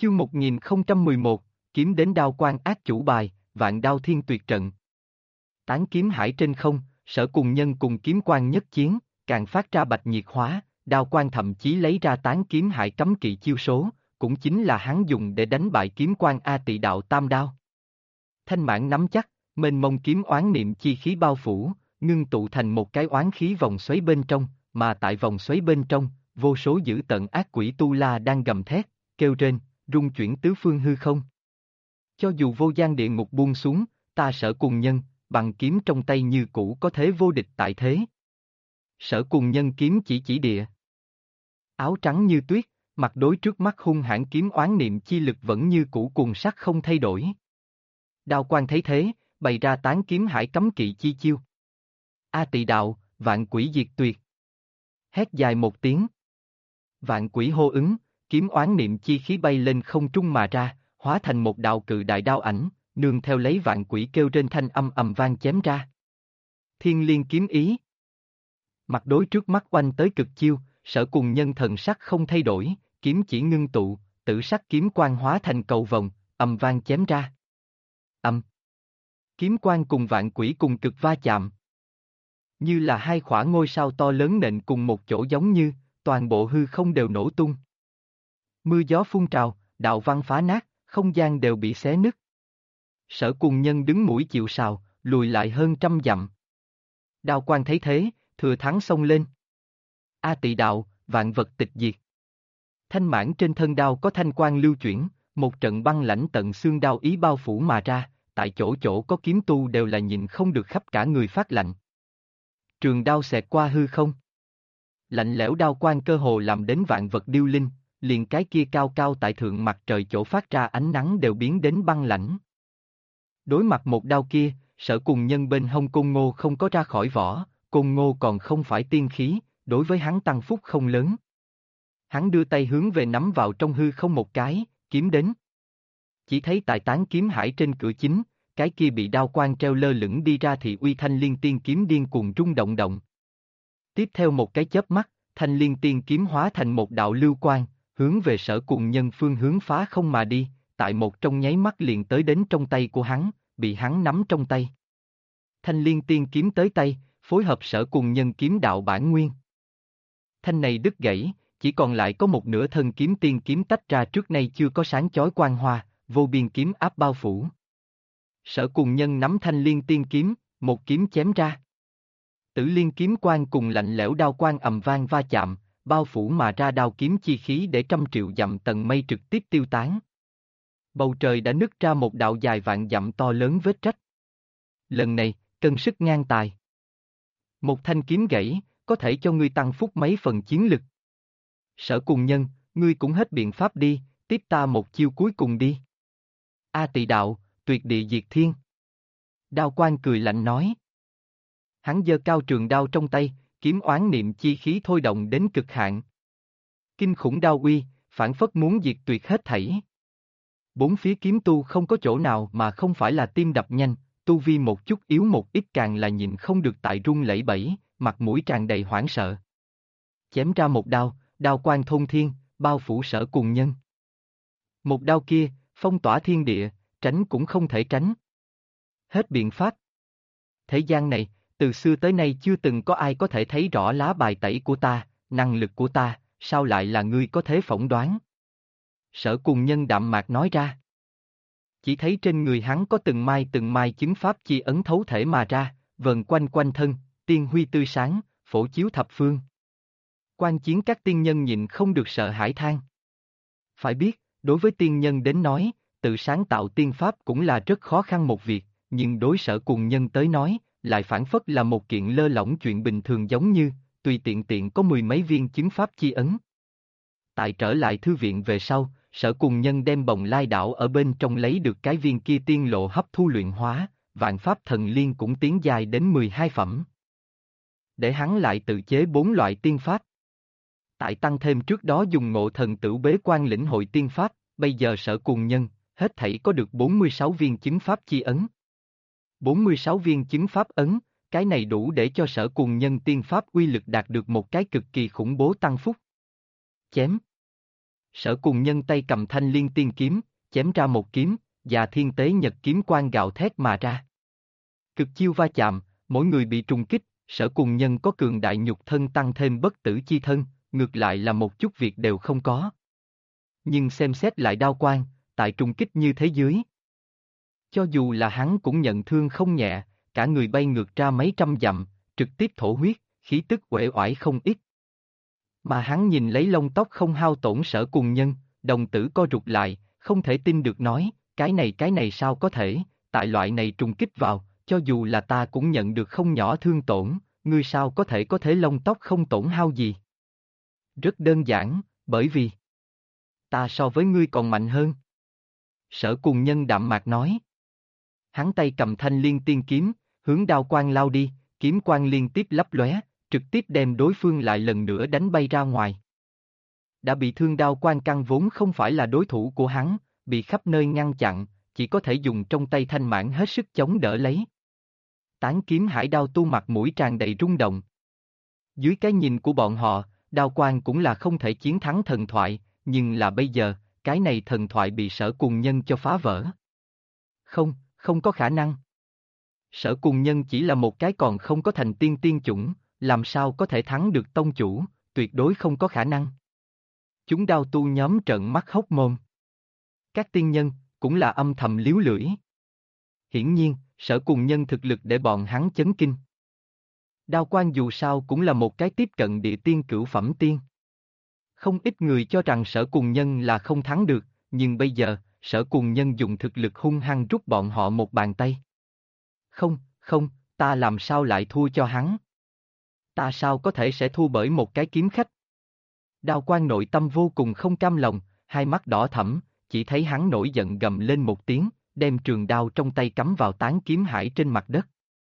Chương 1011, kiếm đến đao quan ác chủ bài, vạn đao thiên tuyệt trận. Tán kiếm hải trên không, Sở Cùng Nhân cùng kiếm quan nhất chiến, càng phát ra bạch nhiệt hóa, đao quan thậm chí lấy ra tán kiếm hải cấm kỵ chiêu số, cũng chính là hắn dùng để đánh bại kiếm quan A Tị Đạo Tam Đao. Thanh Mãn nắm chắc, mênh mông kiếm oán niệm chi khí bao phủ, ngưng tụ thành một cái oán khí vòng xoáy bên trong, mà tại vòng xoáy bên trong, vô số dữ tợn ác quỷ tu la đang gầm thét, kêu rên, rung chuyển tứ phương hư không. Cho dù vô gian địa ngục buông xuống, ta Sở Cùng Nhân, bằng kiếm trong tay như cũ có thế vô địch tại thế. Sở Cùng Nhân kiếm chỉ địa. Áo trắng như tuyết, mặt đối trước mắt hung hãn kiếm oán niệm chi lực vẫn như cũ cuồng sắc không thay đổi. Đao quan thấy thế, bày ra tán kiếm hải cấm kỵ chi chiêu. A Tị Đạo, vạn quỷ diệt tuyệt. Hét dài một tiếng. Vạn quỷ hô ứng, kiếm oán niệm chi khí bay lên không trung mà ra, hóa thành một đạo cự đại đao ảnh, nương theo lấy vạn quỷ kêu trên thanh âm ầm vang chém ra. Thiên liên kiếm ý. Mặt đối trước mắt oanh tới cực chiêu, Sở Cùng Nhân thần sắc không thay đổi, kiếm chỉ ngưng tụ, tử sắc kiếm quang hóa thành cầu vồng, ầm vang chém ra. Kiếm quang cùng vạn quỷ cùng cực va chạm. Như là hai khỏa ngôi sao to lớn nện cùng một chỗ giống như, toàn bộ hư không đều nổ tung. Mưa gió phun trào, đạo văn phá nát, không gian đều bị xé nứt. Sở Cùng Nhân đứng mũi chịu sào, lùi lại hơn 100 dặm. Đao quan thấy thế, thừa thắng xông lên. A Tị Đạo, vạn vật tịch diệt. Thanh Mãn trên thân đao có thanh quang lưu chuyển, một trận băng lãnh tận xương đao ý bao phủ mà ra, tại chỗ chỗ có kiếm tu đều là nhìn không được khắp cả người phát lạnh. Trường đao xẹt qua hư không. Lạnh lẽo đao quang cơ hồ làm đến vạn vật điêu linh, liền cái kia cao cao tại thượng mặt trời chỗ phát ra ánh nắng đều biến đến băng lãnh. Đối mặt một đao kia, Sở Cùng Nhân bên hông Côn Ngô không có ra khỏi vỏ, Côn Ngô còn không phải tiên khí, đối với hắn tăng phúc không lớn. Hắn đưa tay hướng về nắm vào trong hư không một cái, kiếm đến. Chỉ thấy tại tán kiếm hải trên cửa chính, cái kia bị đao quang treo lơ lửng đi ra thì uy thanh liên tiên kiếm điên cuồng rung động động. Tiếp theo một cái chớp mắt, thanh liên tiên kiếm hóa thành một đạo lưu quang, hướng về Sở Cùng Nhân phương hướng phá không mà đi, tại một trong nháy mắt liền tới đến trong tay của hắn, bị hắn nắm trong tay. Thanh liên tiên kiếm tới tay, phối hợp Sở Cùng Nhân kiếm đạo bản nguyên. Thanh này đứt gãy, chỉ còn lại có một nửa thân kiếm tiên kiếm tách ra trước nay chưa có sáng chói quang hoa, vô biên kiếm áp bao phủ. Sở Cùng Nhân nắm thanh liên tiên kiếm, một kiếm chém ra. Tử liên kiếm quang cùng lạnh lẽo đao quang ầm vang va chạm, bao phủ mà ra đao kiếm chi khí để 100.000.000 dặm tầng mây trực tiếp tiêu tán. Bầu trời đã nứt ra một đạo dài vạn dặm to lớn vết rách. Lần này, cân sức ngang tài. Một thanh kiếm gãy, có thể cho ngươi tăng phúc mấy phần chiến lực. Sở Cùng Nhân, ngươi cũng hết biện pháp đi, tiếp ta một chiêu cuối cùng đi. A Tị Đạo, tuyệt địa diệt thiên. Đao quan cười lạnh nói. Hắn giơ cao trường đao trong tay, kiếm oán niệm chi khí thôi động đến cực hạn. Kinh khủng đao uy, phảng phất muốn diệt tuyệt hết thảy. Bốn phía kiếm tu không có chỗ nào mà không phải là tim đập nhanh, tu vi một chút yếu một ít càng là nhịn không được tại run lẩy bẩy, mặt mũi tràn đầy hoảng sợ. Chém ra một đao, đao quang thôn thiên, bao phủ Sở Cùng Nhân. Một đao kia, phong tỏa thiên địa, tránh cũng không thể tránh. Hết biện pháp. Thế gian này, từ xưa tới nay chưa từng có ai có thể thấy rõ lá bài tẩy của ta, năng lực của ta, sao lại là ngươi có thể phỏng đoán? Sở Cùng Nhân đạm mạc nói ra. Chỉ thấy trên người hắn có từng mai chứng pháp chi ấn thấu thể mà ra, vần quanh quanh thân, tiên huy tươi sáng, phổ chiếu thập phương. Quan chiến các tiên nhân nhìn không được sợ hãi than. Phải biết, đối với tiên nhân đến nói, tự sáng tạo tiên pháp cũng là rất khó khăn một việc, nhưng đối Sở Cùng Nhân tới nói, lại phản phất là một kiện lơ lỏng chuyện bình thường giống như, tùy tiện có 10 mấy viên chứng pháp chi ấn. Tại trở lại thư viện về sau, Sở Cùng Nhân đem Bồng Lai đảo ở bên trong lấy được cái viên kia tiên lộ hấp thu luyện hóa, vạn pháp thần liên cũng tiến dài đến 12 phẩm. Để hắn lại tự chế 4 loại tiên pháp. Tại tăng thêm trước đó dùng Ngộ Thần Tửu bế quan lĩnh hội tiên pháp, bây giờ Sở Cùng Nhân, hết thảy có được 46 viên chứng pháp chi ấn. 46 viên chứng pháp ấn, cái này đủ để cho Sở Cùng Nhân tiên pháp uy lực đạt được một cái cực kỳ khủng bố tăng phúc. Chém. Sở Cùng Nhân tay cầm thanh liên tiên kiếm, chém ra một kiếm, và thiên tế nhật kiếm quang gạo thét mà ra. Cực chiêu va chạm, mỗi người bị trùng kích, Sở Cùng Nhân có cường đại nhục thân tăng thêm bất tử chi thân, ngược lại là một chút việc đều không có. Nhưng xem xét lại Đao Quang, tại trùng kích như thế dưới. Cho dù là hắn cũng nhận thương không nhẹ, cả người bay ngược ra mấy trăm dặm, trực tiếp thổ huyết, khí tức uể oải không ít. Mà hắn nhìn lấy lông tóc không hao tổn Sở Cùng Nhân, đồng tử co rụt lại, không thể tin được nói, cái này sao có thể, tại loại này trùng kích vào, cho dù là ta cũng nhận được không nhỏ thương tổn, ngươi sao có thể lông tóc không tổn hao gì. Rất đơn giản, bởi vì ta so với ngươi còn mạnh hơn. Sở Cùng Nhân đạm mạc nói. Hắn tay cầm thanh liên tiên kiếm, hướng Đao Quang lao đi, kiếm quang liên tiếp lấp lóe, trực tiếp đem đối phương lại lần nữa đánh bay ra ngoài. Đã bị thương Đao Quang căn vốn không phải là đối thủ của hắn, bị khắp nơi ngăn chặn, chỉ có thể dùng trong tay thanh mãn hết sức chống đỡ lấy. Tán kiếm hải đao tu mặt mũi tràn đầy rung động. Dưới cái nhìn của bọn họ, Đao Quang cũng là không thể chiến thắng thần thoại, nhưng là bây giờ, cái này thần thoại bị Sở Cùng Nhân cho phá vỡ. Không có khả năng. Sở Cùng Nhân chỉ là một cái còn không có thành tiên chủng, làm sao có thể thắng được tông chủ, tuyệt đối không có khả năng. Chúng đao tu nhóm trợn mắt hốc mồm. Các tiên nhân, cũng là âm thầm líu lưỡi. Hiển nhiên, Sở Cùng Nhân thực lực để bọn hắn chấn kinh. Đao Quang dù sao cũng là một cái tiếp cận địa tiên cửu phẩm tiên. Không ít người cho rằng Sở Cùng Nhân là không thắng được, nhưng bây giờ, Sở Cùng Nhân dùng thực lực hung hăng rút bọn họ một bàn tay. Không, ta làm sao lại thua cho hắn? Ta sao có thể sẽ thua bởi một cái kiếm khách? Đao Quang nội tâm vô cùng không cam lòng, hai mắt đỏ thẫm, chỉ thấy hắn nổi giận gầm lên một tiếng, đem trường đao trong tay cắm vào tán kiếm hải trên mặt đất.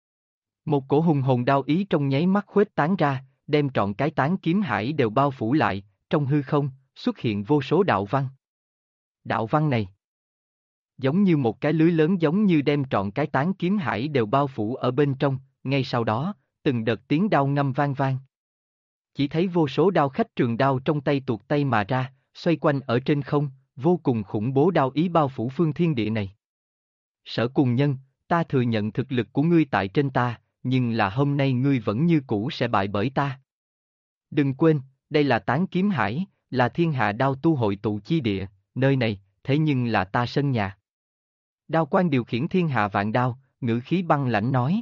Một cổ hùng hồn đao ý trong nháy mắt khuếch tán ra, đem trọn cái tán kiếm hải đều bao phủ lại, trong hư không, xuất hiện vô số đạo văn. Đạo văn này, giống như một cái lưới lớn giống như đem trọn cái tán kiếm hải đều bao phủ ở bên trong, ngay sau đó, từng đợt tiếng đao ngâm vang vang. Chỉ thấy vô số đao khách trường đao trong tay tuột tay mà ra, xoay quanh ở trên không, vô cùng khủng bố đao ý bao phủ phương thiên địa này. Sở Cùng Nhân, ta thừa nhận thực lực của ngươi tại trên ta, nhưng là hôm nay ngươi vẫn như cũ sẽ bại bởi ta. Đừng quên, đây là tán kiếm hải, là thiên hạ đao tu hội tụ chi địa, nơi này, thế nhưng là ta sân nhà. Đao Quang điều khiển thiên hạ vạn đao, ngữ khí băng lãnh nói.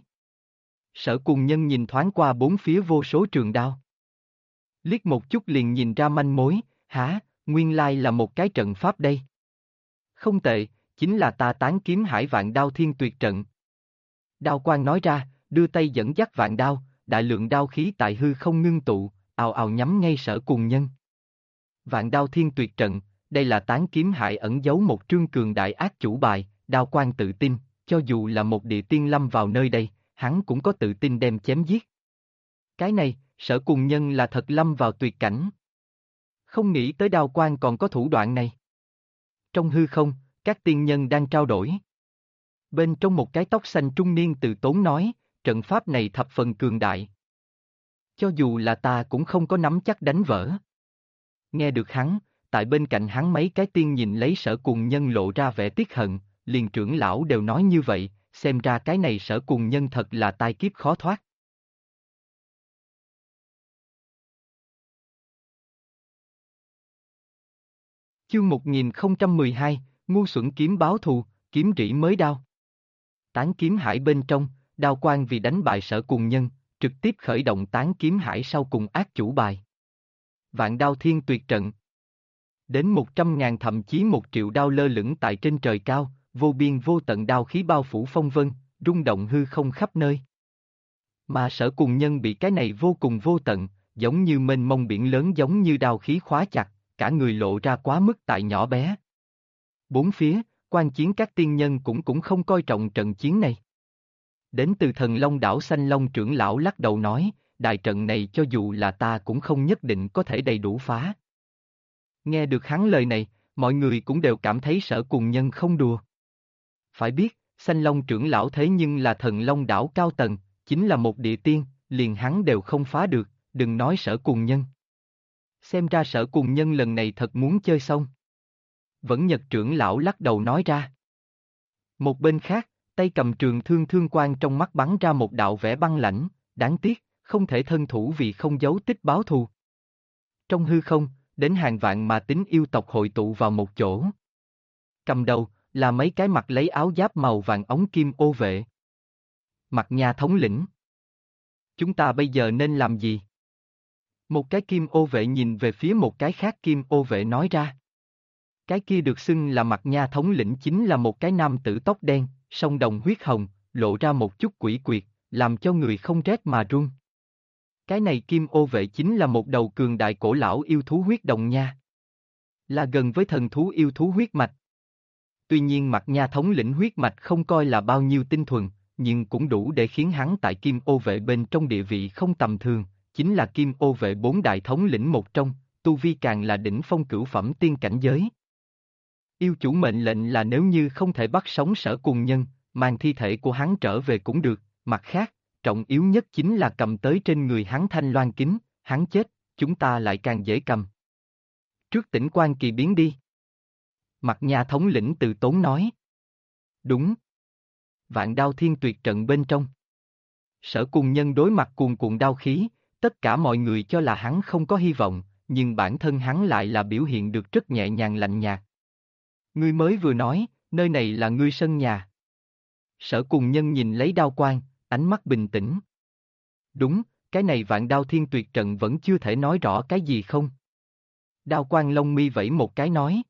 Sở Cùng Nhân nhìn thoáng qua bốn phía vô số trường đao. Liếc một chút liền nhìn ra manh mối, hả, nguyên lai là một cái trận pháp đây. Không tệ, chính là ta tán kiếm hải vạn đao thiên tuyệt trận. Đao Quang nói ra, đưa tay dẫn dắt vạn đao, đại lượng đao khí tại hư không ngưng tụ, ào ào nhắm ngay Sở Cùng Nhân. Vạn đao thiên tuyệt trận, đây là tán kiếm hải ẩn giấu một trương cường đại ác chủ bài, Đao Quang tự tin, cho dù là một địa tiên lâm vào nơi đây, hắn cũng có tự tin đem chém giết. Cái này, Sở Cùng Nhân là thật lâm vào tuyệt cảnh. Không nghĩ tới Đao Quang còn có thủ đoạn này. Trong hư không, các tiên nhân đang trao đổi. Bên trong một cái tóc xanh trung niên từ tốn nói, trận pháp này thập phần cường đại. Cho dù là ta cũng không có nắm chắc đánh vỡ. Nghe được hắn, tại bên cạnh hắn mấy cái tiên nhìn lấy Sở Cùng Nhân lộ ra vẻ tiếc hận, liền trưởng lão đều nói như vậy, xem ra cái này Sở Cùng Nhân thật là tai kiếp khó thoát. Chương 1012, ngu xuẩn kiếm báo thù, kiếm rỉ mới đao. Tán kiếm hải bên trong, Đao Quang vì đánh bại Sở Cùng Nhân, trực tiếp khởi động tán kiếm hải sau cùng ác chủ bài. Vạn đao thiên tuyệt trận. Đến 100.000 thậm chí 1 triệu đao lơ lửng tại trên trời cao, vô biên vô tận đao khí bao phủ phong vân, rung động hư không khắp nơi. Mà Sở Cùng Nhân bị cái này vô cùng vô tận, giống như mênh mông biển lớn giống như đao khí khóa chặt, cả người lộ ra quá mức tại nhỏ bé. Bốn phía, quan chiến các tiên nhân cũng không coi trọng trận chiến này. Đến từ Thần Long đảo Xanh Long trưởng lão lắc đầu nói, đại trận này cho dù là ta cũng không nhất định có thể đầy đủ phá. Nghe được hắn lời này, mọi người cũng đều cảm thấy Sở Cùng Nhân không đùa. Phải biết, Xanh Long trưởng lão thế nhưng là Thần Long đảo cao tầng, chính là một địa tiên, liền hắn đều không phá được, đừng nói Sở Cùng Nhân. Xem ra Sở Cùng Nhân lần này thật muốn chơi xong. Vẫn Nhật trưởng lão lắc đầu nói ra. Một bên khác, tay cầm trường thương thương quang trong mắt bắn ra một đạo vẻ băng lãnh, đáng tiếc, không thể thân thủ vì không giấu tích báo thù. Trong hư không, đến hàng vạn mà tính yêu tộc hội tụ vào một chỗ. Cầm đầu, là mấy cái mặt lấy áo giáp màu vàng ống kim ô vệ. Mặt nhà thống lĩnh. Chúng ta bây giờ nên làm gì? Một cái kim ô vệ nhìn về phía một cái khác kim ô vệ nói ra. Cái kia được xưng là mặt nha thống lĩnh chính là một cái nam tử tóc đen, song đồng huyết hồng, lộ ra một chút quỷ quyệt, làm cho người không rét mà run. Cái này kim ô vệ chính là một đầu cường đại cổ lão yêu thú huyết đồng nha. Là gần với thần thú yêu thú huyết mạch. Tuy nhiên mặt nha thống lĩnh huyết mạch không coi là bao nhiêu tinh thuần, nhưng cũng đủ để khiến hắn tại kim ô vệ bên trong địa vị không tầm thường, chính là kim ô vệ 4 đại thống lĩnh một trong, tu vi càng là đỉnh phong cửu phẩm tiên cảnh giới. Yêu chủ mệnh lệnh là nếu như không thể bắt sống Sở Cùng Nhân, mang thi thể của hắn trở về cũng được, mặt khác, trọng yếu nhất chính là cầm tới trên người hắn thanh loan kính, hắn chết, chúng ta lại càng dễ cầm. Trước tỉnh quan kỳ biến đi. Mặt nhà thống lĩnh từ tốn nói. Đúng. Vạn đao thiên tuyệt trận bên trong. Sở Cùng Nhân đối mặt cuồn cuộn đao khí, tất cả mọi người cho là hắn không có hy vọng, nhưng bản thân hắn lại là biểu hiện được rất nhẹ nhàng lạnh nhạt. Ngươi mới vừa nói, nơi này là ngươi sân nhà. Sở Cùng Nhân nhìn lấy đao quang, ánh mắt bình tĩnh. Đúng, cái này vạn đao thiên tuyệt trận vẫn chưa thể nói rõ cái gì không. Đao quang lông mi vẫy một cái nói.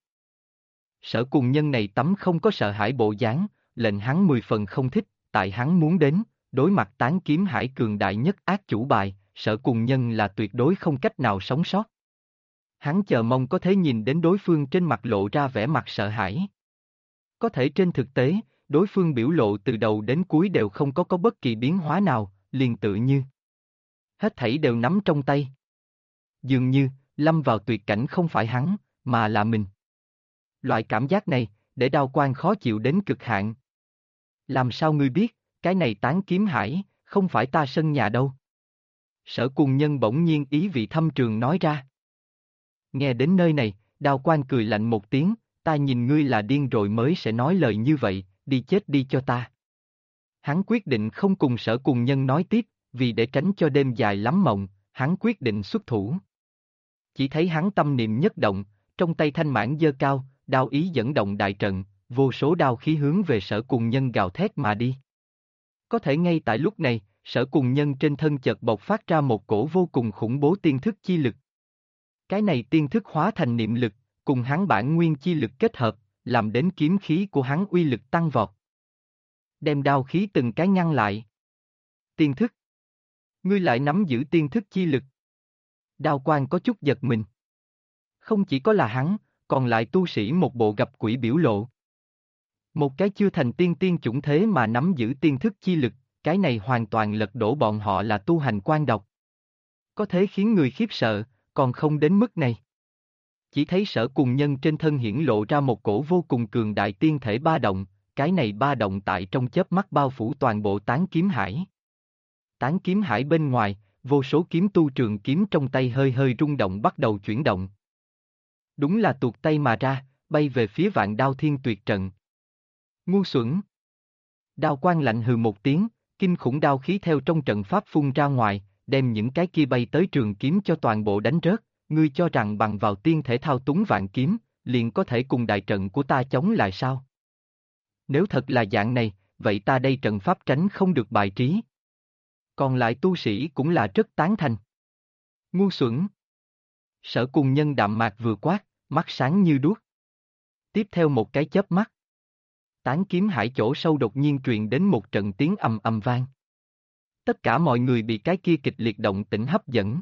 Sở Cùng Nhân này tấm không có sợ hãi bộ dáng, lệnh hắn 10 phần không thích, tại hắn muốn đến, đối mặt tán kiếm hải cường đại nhất ác chủ bài, Sở Cùng Nhân là tuyệt đối không cách nào sống sót. Hắn chờ mong có thể nhìn đến đối phương trên mặt lộ ra vẻ mặt sợ hãi. Có thể trên thực tế, đối phương biểu lộ từ đầu đến cuối đều không có bất kỳ biến hóa nào, liền tự như hết thảy đều nắm trong tay. Dường như, lâm vào tuyệt cảnh không phải hắn, mà là mình. Loại cảm giác này, để đao quang khó chịu đến cực hạn. Làm sao ngươi biết, cái này tán kiếm hải, không phải ta sân nhà đâu. Sở Cùng Nhân bỗng nhiên ý vị thâm trường nói ra. Nghe đến nơi này, đao quang cười lạnh một tiếng, ta nhìn ngươi là điên rồi mới sẽ nói lời như vậy, đi chết đi cho ta. Hắn quyết định không cùng Sở Cùng Nhân nói tiếp, vì để tránh cho đêm dài lắm mộng, hắn quyết định xuất thủ. Chỉ thấy hắn tâm niệm nhất động, trong tay thanh mãn giơ cao, đao ý dẫn động đại trận, vô số đao khí hướng về Sở Cùng Nhân gào thét mà đi. Có thể ngay tại lúc này, Sở Cùng Nhân trên thân chợt bộc phát ra một cổ vô cùng khủng bố tiên thức chi lực. Cái này tiên thức hóa thành niệm lực, cùng hắn bản nguyên chi lực kết hợp, làm đến kiếm khí của hắn uy lực tăng vọt. Đem đao khí từng cái ngăn lại. Tiên thức. Ngươi lại nắm giữ tiên thức chi lực. Đao quang có chút giật mình. Không chỉ có là hắn, còn lại tu sĩ một bộ gặp quỷ biểu lộ. Một cái chưa thành tiên chủng thế mà nắm giữ tiên thức chi lực, cái này hoàn toàn lật đổ bọn họ là tu hành quan độc. Có thể khiến người khiếp sợ, còn không đến mức này. Chỉ thấy Sở Cùng Nhân trên thân hiển lộ ra một cổ vô cùng cường đại tiên thể ba động, cái này ba động tại trong chớp mắt bao phủ toàn bộ tán kiếm hải. Tán kiếm hải bên ngoài, vô số kiếm tu trường kiếm trong tay hơi hơi rung động bắt đầu chuyển động. Đúng là tuột tay mà ra, bay về phía vạn đao thiên tuyệt trận. Ngu xuẩn! Đao quang lạnh hừ một tiếng, kinh khủng đao khí theo trong trận pháp phun ra ngoài, đem những cái kia bay tới trường kiếm cho toàn bộ đánh rớt. Ngươi cho rằng bằng vào tiên thể thao túng vạn kiếm, liền có thể cùng đại trận của ta chống lại sao? Nếu thật là dạng này, vậy ta đây trận pháp tránh không được bài trí. Còn lại tu sĩ cũng là rất tán thành. Ngu xuẩn! Sở Cùng Nhân đạm mạc vừa quát, mắt sáng như đuốc. Tiếp theo một cái chớp mắt. Tán kiếm hải chỗ sâu đột nhiên truyền đến một trận tiếng ầm ầm vang. Tất cả mọi người bị cái kia kịch liệt động tĩnh hấp dẫn.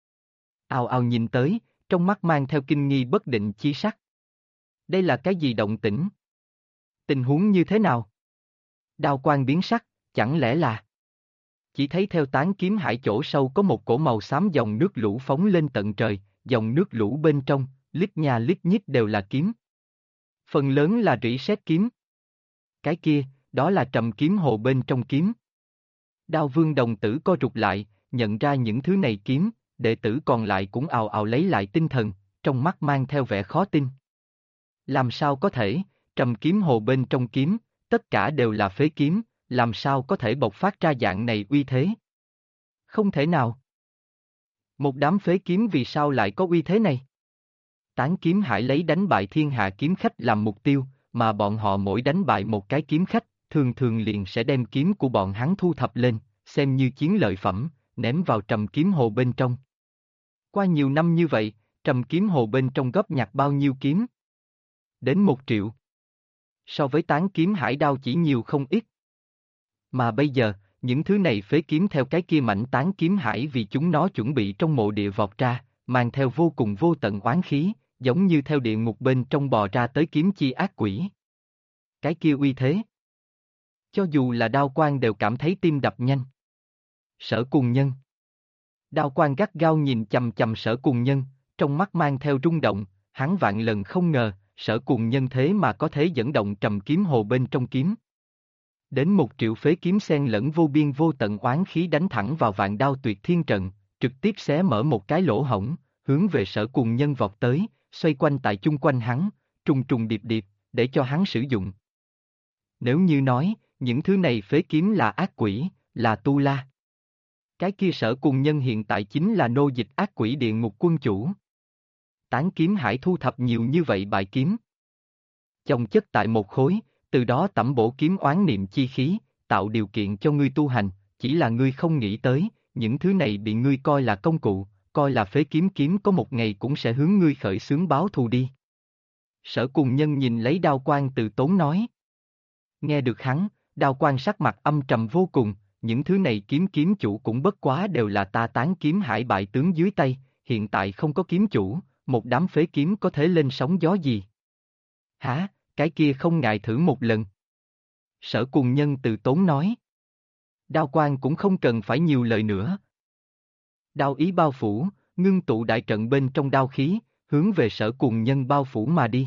Ào ào nhìn tới, trong mắt mang theo kinh nghi bất định chi sắc. Đây là cái gì động tĩnh? Tình huống như thế nào? Đao quang biến sắc, chẳng lẽ là... Chỉ thấy theo tán kiếm hải chỗ sâu có một cổ màu xám dòng nước lũ phóng lên tận trời, dòng nước lũ bên trong, lít nha lít nhít đều là kiếm. Phần lớn là rỉ sét kiếm. Cái kia, đó là trầm kiếm hồ bên trong kiếm. Đao Vương đồng tử co rụt lại, nhận ra những thứ này kiếm, đệ tử còn lại cũng ào ào lấy lại tinh thần, trong mắt mang theo vẻ khó tin. Làm sao có thể, trầm kiếm hồ bên trong kiếm, tất cả đều là phế kiếm, làm sao có thể bộc phát ra dạng này uy thế? Không thể nào. Một đám phế kiếm vì sao lại có uy thế này? Tán kiếm hải lấy đánh bại thiên hạ kiếm khách làm mục tiêu, mà bọn họ mỗi đánh bại một cái kiếm khách, thường thường liền sẽ đem kiếm của bọn hắn thu thập lên, xem như chiến lợi phẩm, ném vào trầm kiếm hồ bên trong. Qua nhiều năm như vậy, trầm kiếm hồ bên trong góp nhặt bao nhiêu kiếm? Đến 1 triệu. So với tán kiếm hải đao chỉ nhiều không ít. Mà bây giờ, những thứ này phế kiếm theo cái kia mảnh tán kiếm hải vì chúng nó chuẩn bị trong mộ địa vọt ra, mang theo vô cùng vô tận oán khí, giống như theo địa ngục bên trong bò ra tới kiếm chi ác quỷ. Cái kia uy thế. Cho dù là Đao Quang đều cảm thấy tim đập nhanh. Sở Cùng Nhân. Đao Quang gắt gao nhìn chằm chằm Sở Cùng Nhân, trong mắt mang theo rung động, hắn vạn lần không ngờ, Sở Cùng Nhân thế mà có thể dẫn động trầm kiếm hồ bên trong kiếm. Đến 1 triệu phế kiếm xen lẫn vô biên vô tận oán khí đánh thẳng vào vạn đao tuyệt thiên trận, trực tiếp xé mở một cái lỗ hổng, hướng về Sở Cùng Nhân vọt tới, xoay quanh tại chung quanh hắn, trùng trùng điệp điệp, để cho hắn sử dụng. Nếu như nói, những thứ này phế kiếm là ác quỷ, là tu la. Cái kia Sở Cùng Nhân hiện tại chính là nô dịch ác quỷ địa ngục quân chủ. Tán kiếm hải thu thập nhiều như vậy bại kiếm. Chồng chất tại một khối, từ đó tẩm bổ kiếm oán niệm chi khí, tạo điều kiện cho ngươi tu hành, chỉ là ngươi không nghĩ tới, những thứ này bị ngươi coi là công cụ, coi là phế kiếm kiếm có một ngày cũng sẽ hướng ngươi khởi xướng báo thù đi. Sở Cùng Nhân nhìn lấy Đao Quang từ tốn nói. Nghe được hắn, Đao Quang sắc mặt âm trầm vô cùng, những thứ này kiếm chủ cũng bất quá đều là ta tán kiếm hải bại tướng dưới tay, hiện tại không có kiếm chủ, một đám phế kiếm có thể lên sóng gió gì? Hả, cái kia không ngại thử một lần. Sở Cùng Nhân từ tốn nói. Đao Quang cũng không cần phải nhiều lời nữa. Đao ý bao phủ, ngưng tụ đại trận bên trong đao khí, hướng về Sở Cùng Nhân bao phủ mà đi.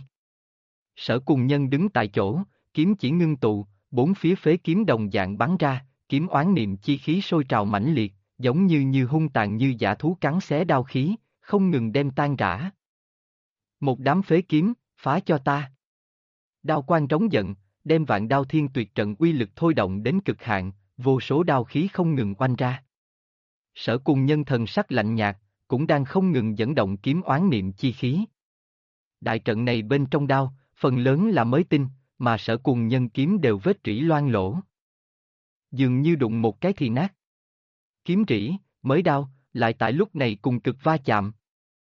Sở Cùng Nhân đứng tại chỗ, kiếm chỉ ngưng tụ, bốn phía phế kiếm đồng dạng bắn ra, kiếm oán niệm chi khí sôi trào mãnh liệt, giống như hung tàn như dã thú cắn xé đao khí, không ngừng đem tan rã. Một đám phế kiếm, phá cho ta. Đao Quang trống giận, đem vạn đao thiên tuyệt trận uy lực thôi động đến cực hạn, vô số đao khí không ngừng oanh ra. Sở Cùng Nhân thần sắc lạnh nhạt, cũng đang không ngừng dẫn động kiếm oán niệm chi khí. Đại trận này bên trong đao, phần lớn là mới tinh, mà Sở Cùng Nhân kiếm đều vết rỉ loang lỗ. Dường như đụng một cái thì nát. Kiếm rỉ, mới đao, lại tại lúc này cùng cực va chạm.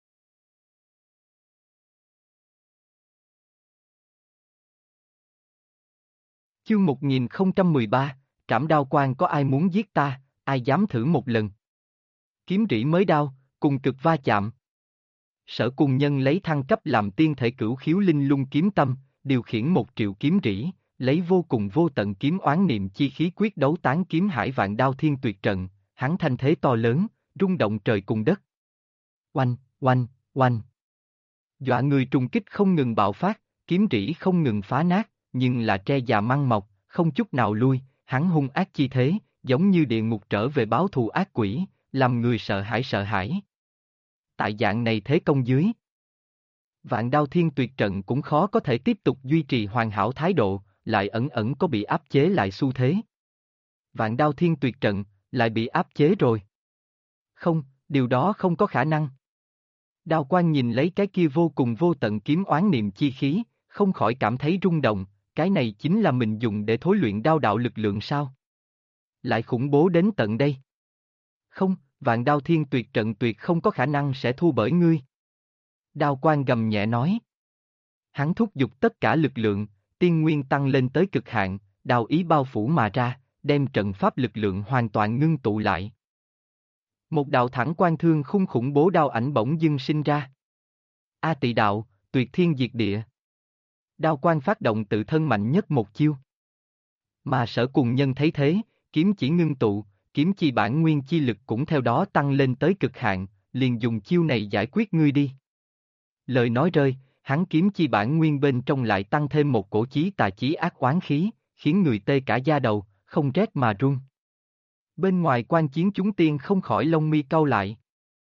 Chương 1013, trảm đao quang có ai muốn giết ta, ai dám thử một lần. Kiếm rỉ mới đao, cùng cực va chạm. Sở Cùng Nhân lấy thăng cấp làm tiên thể cửu khiếu linh lung kiếm tâm, điều khiển 1 triệu kiếm rỉ, lấy vô cùng vô tận kiếm oán niệm chi khí quyết đấu tán kiếm hải vạn đao thiên tuyệt trận, hắn thanh thế to lớn, rung động trời cùng đất. Oanh, oanh, oanh. Dọa người trùng kích không ngừng bạo phát, kiếm rỉ không ngừng phá nát, nhưng là tre già măng mọc, không chút nào lui, hắn hung ác chi thế, giống như địa ngục trở về báo thù ác quỷ, làm người sợ hãi sợ hãi. Tại dạng này thế công dưới, vạn đao thiên tuyệt trận cũng khó có thể tiếp tục duy trì hoàn hảo thái độ, lại ẩn ẩn có bị áp chế lại xu thế. Vạn đao thiên tuyệt trận, lại bị áp chế rồi. Không, điều đó không có khả năng. Đao Quang nhìn lấy cái kia vô cùng vô tận kiếm oán niệm chi khí, không khỏi cảm thấy rung động, cái này chính là mình dùng để thối luyện đao đạo lực lượng sao? Lại khủng bố đến tận đây. Không, vạn đao thiên tuyệt trận tuyệt không có khả năng sẽ thua bởi ngươi. Đao Quang gầm nhẹ nói. Hắn thúc giục tất cả lực lượng, tiên nguyên tăng lên tới cực hạn, đao ý bao phủ mà ra, đem trận pháp lực lượng hoàn toàn ngưng tụ lại. Một đạo thẳng quan thương khung khủng bố đao ảnh bỗng dưng sinh ra. A Tị đạo, tuyệt thiên diệt địa. Đao Quang phát động tự thân mạnh nhất một chiêu. Mà Sở Cùng Nhân thấy thế, kiếm chỉ ngưng tụ, kiếm chi bản nguyên chi lực cũng theo đó tăng lên tới cực hạn, liền dùng chiêu này giải quyết ngươi đi. Lời nói rơi, hắn kiếm chi bản nguyên bên trong lại tăng thêm một cổ chí tà chí ác oán khí, khiến người tê cả da đầu, không rét mà run. Bên ngoài quan chiến chúng tiên không khỏi lông mi cau lại.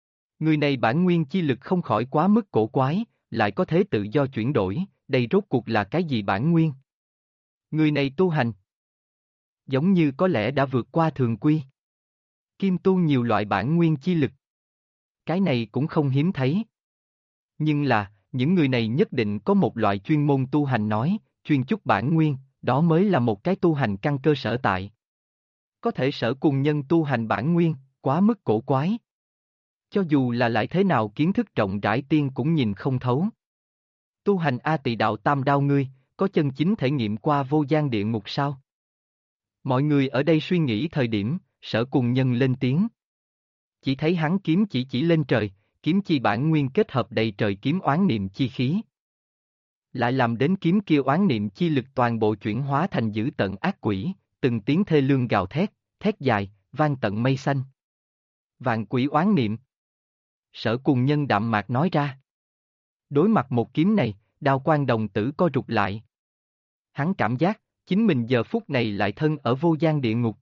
Người này bản nguyên chi lực không khỏi quá mức cổ quái, lại có thể tự do chuyển đổi, đây rốt cuộc là cái gì bản nguyên? Người này tu hành, giống như có lẽ đã vượt qua thường quy. Kim tu nhiều loại bản nguyên chi lực. Cái này cũng không hiếm thấy. Nhưng là, những người này nhất định có một loại chuyên môn tu hành nói, chuyên chút bản nguyên, đó mới là một cái tu hành căn cơ sở tại. Có thể Sở Cùng Nhân tu hành bản nguyên, quá mức cổ quái. Cho dù là lại thế nào kiến thức rộng rãi tiên cũng nhìn không thấu. Tu hành A Tỳ đạo tam đao ngươi, có chân chính thể nghiệm qua vô gian địa ngục sao? Mọi người ở đây suy nghĩ thời điểm, Sở Cùng Nhân lên tiếng. Chỉ thấy hắn kiếm chỉ lên trời, kiếm chi bản nguyên kết hợp đầy trời kiếm oán niệm chi khí. Lại làm đến kiếm kia oán niệm chi lực toàn bộ chuyển hóa thành dữ tận ác quỷ, từng tiếng thê lương gào thét, thét dài, vang tận mây xanh. Vạn quỷ oán niệm. Sở Cùng Nhân đạm mạc nói ra. Đối mặt một kiếm này, đao quan đồng tử co rụt lại. Hắn cảm giác, chính mình giờ phút này lại thân ở vô gian địa ngục.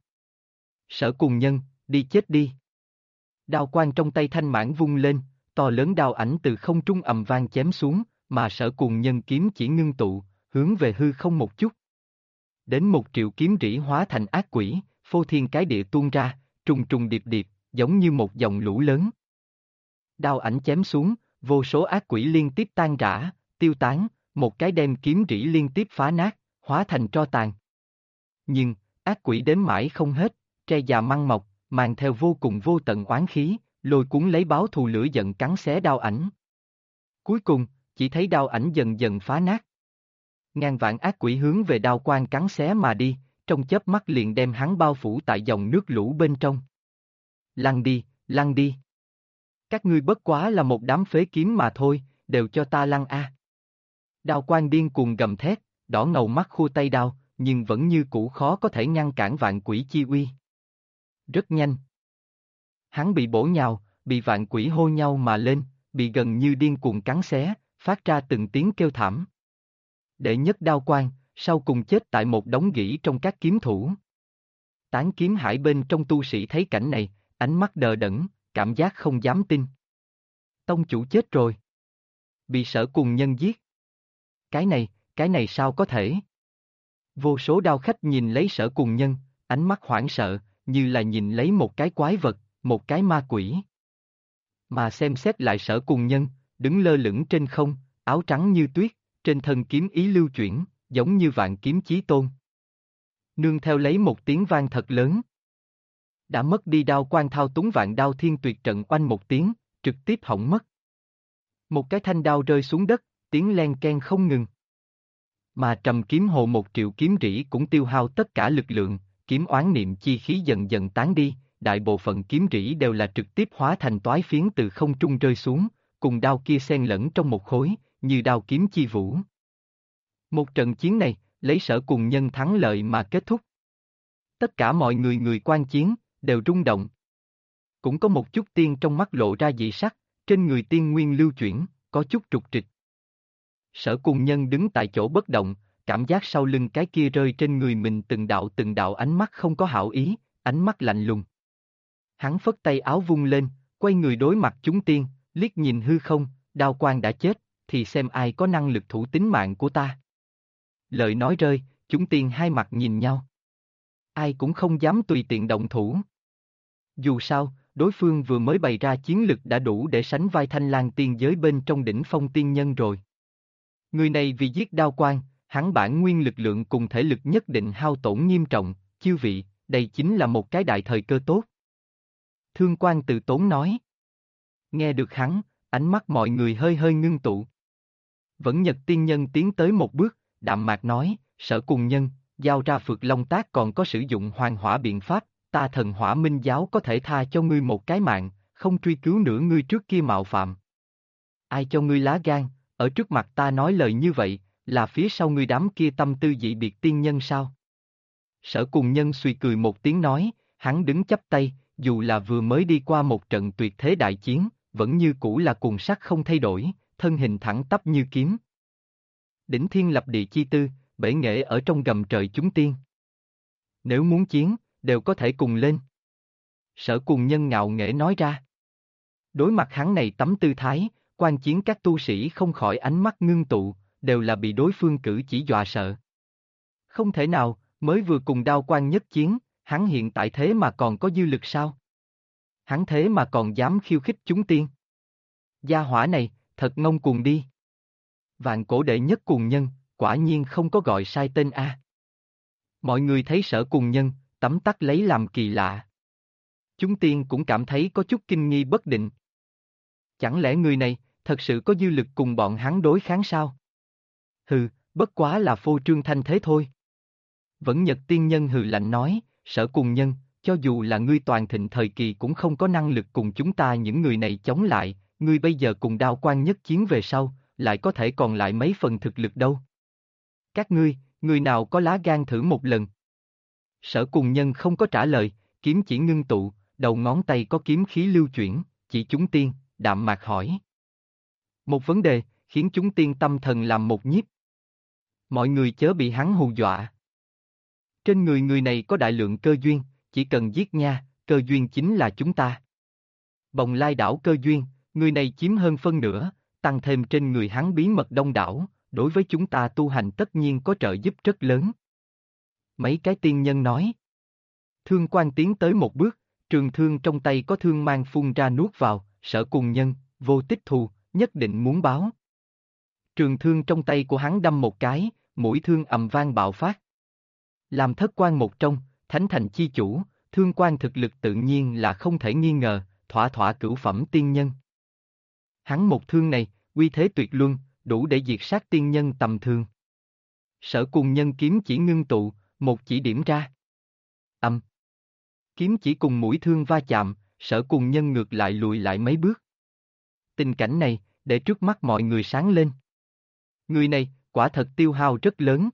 Sở Cùng Nhân, đi chết đi. Đao quan trong tay thanh mãn vung lên, to lớn đao ảnh từ không trung ầm vang chém xuống, mà Sở Cùng Nhân kiếm chỉ ngưng tụ, hướng về hư không một chút. Đến 1.000.000 kiếm rỉ hóa thành ác quỷ, phô thiên cái địa tuôn ra, trùng trùng điệp điệp, giống như một dòng lũ lớn. Đao ảnh chém xuống, vô số ác quỷ liên tiếp tan rã, tiêu tán, một cái đem kiếm rỉ liên tiếp phá nát, hóa thành tro tàn. Nhưng, ác quỷ đến mãi không hết, tre già măng mọc, mang theo vô cùng vô tận oán khí, lôi cuốn lấy báo thù lửa giận cắn xé đao ảnh. Cuối cùng, chỉ thấy đao ảnh dần dần phá nát. Ngàn vạn ác quỷ hướng về đao quan cắn xé mà đi, trong chớp mắt liền đem hắn bao phủ tại dòng nước lũ bên trong. Lăn đi, lăn đi. Các ngươi bất quá là một đám phế kiếm mà thôi, đều cho ta lăn a. Đao quan điên cuồng gầm thét, đỏ ngầu mắt khua tay đao, nhưng vẫn như cũ khó có thể ngăn cản vạn quỷ chi uy. Rất nhanh. Hắn bị bổ nhào, bị vạn quỷ hô nhau mà lên, bị gần như điên cuồng cắn xé, phát ra từng tiếng kêu thảm. Đệ nhất đao quan, sau cùng chết tại một đống gỉ trong các kiếm thủ. Tán kiếm hải bên trong tu sĩ thấy cảnh này, ánh mắt đờ đẫn, cảm giác không dám tin. Tông chủ chết rồi. Bị Sở Cùng Nhân giết. Cái này sao có thể? Vô số đao khách nhìn lấy Sở Cùng Nhân, ánh mắt hoảng sợ, như là nhìn lấy một cái quái vật, một cái ma quỷ. Mà xem xét lại Sở Cùng Nhân, đứng lơ lửng trên không, áo trắng như tuyết, trên thân kiếm ý lưu chuyển, giống như vạn kiếm chí tôn. Nương theo lấy một tiếng vang thật lớn. Đã mất đi đao quan thao túng vạn đao thiên tuyệt trận oanh một tiếng, trực tiếp hỏng mất. Một cái thanh đao rơi xuống đất, tiếng len ken không ngừng. Mà trầm kiếm hồ 1.000.000 kiếm rỉ cũng tiêu hao tất cả lực lượng, kiếm oán niệm chi khí dần dần tán đi, đại bộ phận kiếm rỉ đều là trực tiếp hóa thành toái phiến từ không trung rơi xuống, cùng đao kia xen lẫn trong một khối, như đao kiếm chi vũ. Một trận chiến này, lấy Sở Cùng Nhân thắng lợi mà kết thúc. Tất cả mọi người quan chiến, đều rung động. Cũng có một chút tiên trong mắt lộ ra dị sắc, trên người tiên nguyên lưu chuyển, có chút trục trịch. Sở Cùng Nhân đứng tại chỗ bất động, cảm giác sau lưng cái kia rơi trên người mình từng đạo ánh mắt không có hảo ý, ánh mắt lạnh lùng. Hắn phất tay áo vung lên, quay người đối mặt chúng tiên, liếc nhìn hư không, đao quan đã chết, thì xem ai có năng lực thủ tính mạng của ta. Lời nói rơi, chúng tiên hai mặt nhìn nhau. Ai cũng không dám tùy tiện động thủ. Dù sao, đối phương vừa mới bày ra chiến lực đã đủ để sánh vai Thanh Lang tiên giới bên trong đỉnh phong tiên nhân rồi. Người này vì giết đao quan, hắn bản nguyên lực lượng cùng thể lực nhất định hao tổn nghiêm trọng, chư vị, đây chính là một cái đại thời cơ tốt. Thương Quan từ tốn nói. Nghe được hắn, ánh mắt mọi người hơi hơi ngưng tụ. Vẫn Nhật tiên nhân tiến tới một bước, đạm mạc nói, Sở Cùng Nhân, giao ra Phược Long Tác còn có sử dụng hoàng hỏa biện pháp, ta Thần Hỏa Minh Giáo có thể tha cho ngươi một cái mạng, không truy cứu nữa ngươi trước kia mạo phạm. Ai cho ngươi lá gan, ở trước mặt ta nói lời như vậy, là phía sau ngươi đám kia tâm tư dị biệt tiên nhân sao? Sở Cùng Nhân suy cười một tiếng nói, hắn đứng chắp tay, dù là vừa mới đi qua một trận tuyệt thế đại chiến, vẫn như cũ là cuồng sắc không thay đổi, thân hình thẳng tắp như kiếm. Đỉnh thiên lập địa chi tư, bể nghệ ở trong gầm trời chúng tiên. Nếu muốn chiến, đều có thể cùng lên. Sở Cùng Nhân ngạo nghễ nói ra. Đối mặt hắn này tấm tư thái, quan chiến các tu sĩ không khỏi ánh mắt ngưng tụ, đều là bị đối phương cử chỉ dọa sợ. Không thể nào, mới vừa cùng Đao Quan nhất chiến, hắn hiện tại thế mà còn có dư lực sao? Hắn thế mà còn dám khiêu khích chúng tiên. Gia hỏa này, thật ngông cuồng đi. Vạn cổ đệ nhất cuồng nhân, quả nhiên không có gọi sai tên A. Mọi người thấy Sở Cuồng Nhân, tấm tắc lấy làm kỳ lạ. Chúng tiên cũng cảm thấy có chút kinh nghi bất định. Chẳng lẽ người này, thật sự có dư lực cùng bọn hắn đối kháng sao? Hừ, bất quá là phô trương thanh thế thôi. Vẫn Nhật tiên nhân hừ lạnh nói, Sở Cuồng Nhân, cho dù là ngươi toàn thịnh thời kỳ cũng không có năng lực cùng chúng ta những người này chống lại, ngươi bây giờ cùng Đao Quan nhất chiến về sau, lại có thể còn lại mấy phần thực lực đâu. Các ngươi, người nào có lá gan thử một lần? Sở Cuồng Nhân không có trả lời, kiếm chỉ ngưng tụ, đầu ngón tay có kiếm khí lưu chuyển, chỉ chúng tiên, đạm mạc hỏi. Một vấn đề, khiến chúng tiên tâm thần làm một nhiếp. Mọi người chớ bị hắn hù dọa. Trên người người này có đại lượng cơ duyên, chỉ cần giết nha, cơ duyên chính là chúng ta. Bồng Lai đảo cơ duyên, người này chiếm hơn phân nửa, tăng thêm trên người hắn bí mật đông đảo, đối với chúng ta tu hành tất nhiên có trợ giúp rất lớn. Mấy cái tiên nhân nói. Thương Quan tiến tới một bước, trường thương trong tay có thương mang phun ra nuốt vào, Sở Cuồng Nhân, vô tích thù, nhất định muốn báo. Trường thương trong tay của hắn đâm một cái, mũi thương ầm vang bạo phát. Làm thất quan một trong, thánh thành chi chủ, Thương Quan thực lực tự nhiên là không thể nghi ngờ, thỏa thỏa cửu phẩm tiên nhân. Hắn một thương này, uy thế tuyệt luân, đủ để diệt sát tiên nhân tầm thường. Sở Cuồng Nhân kiếm chỉ ngưng tụ, một chỉ điểm ra. Kiếm chỉ cùng mũi thương va chạm, Sở Cuồng Nhân ngược lại lùi lại mấy bước. Tình cảnh này, để trước mắt mọi người sáng lên. Người này, quả thật tiêu hao rất lớn.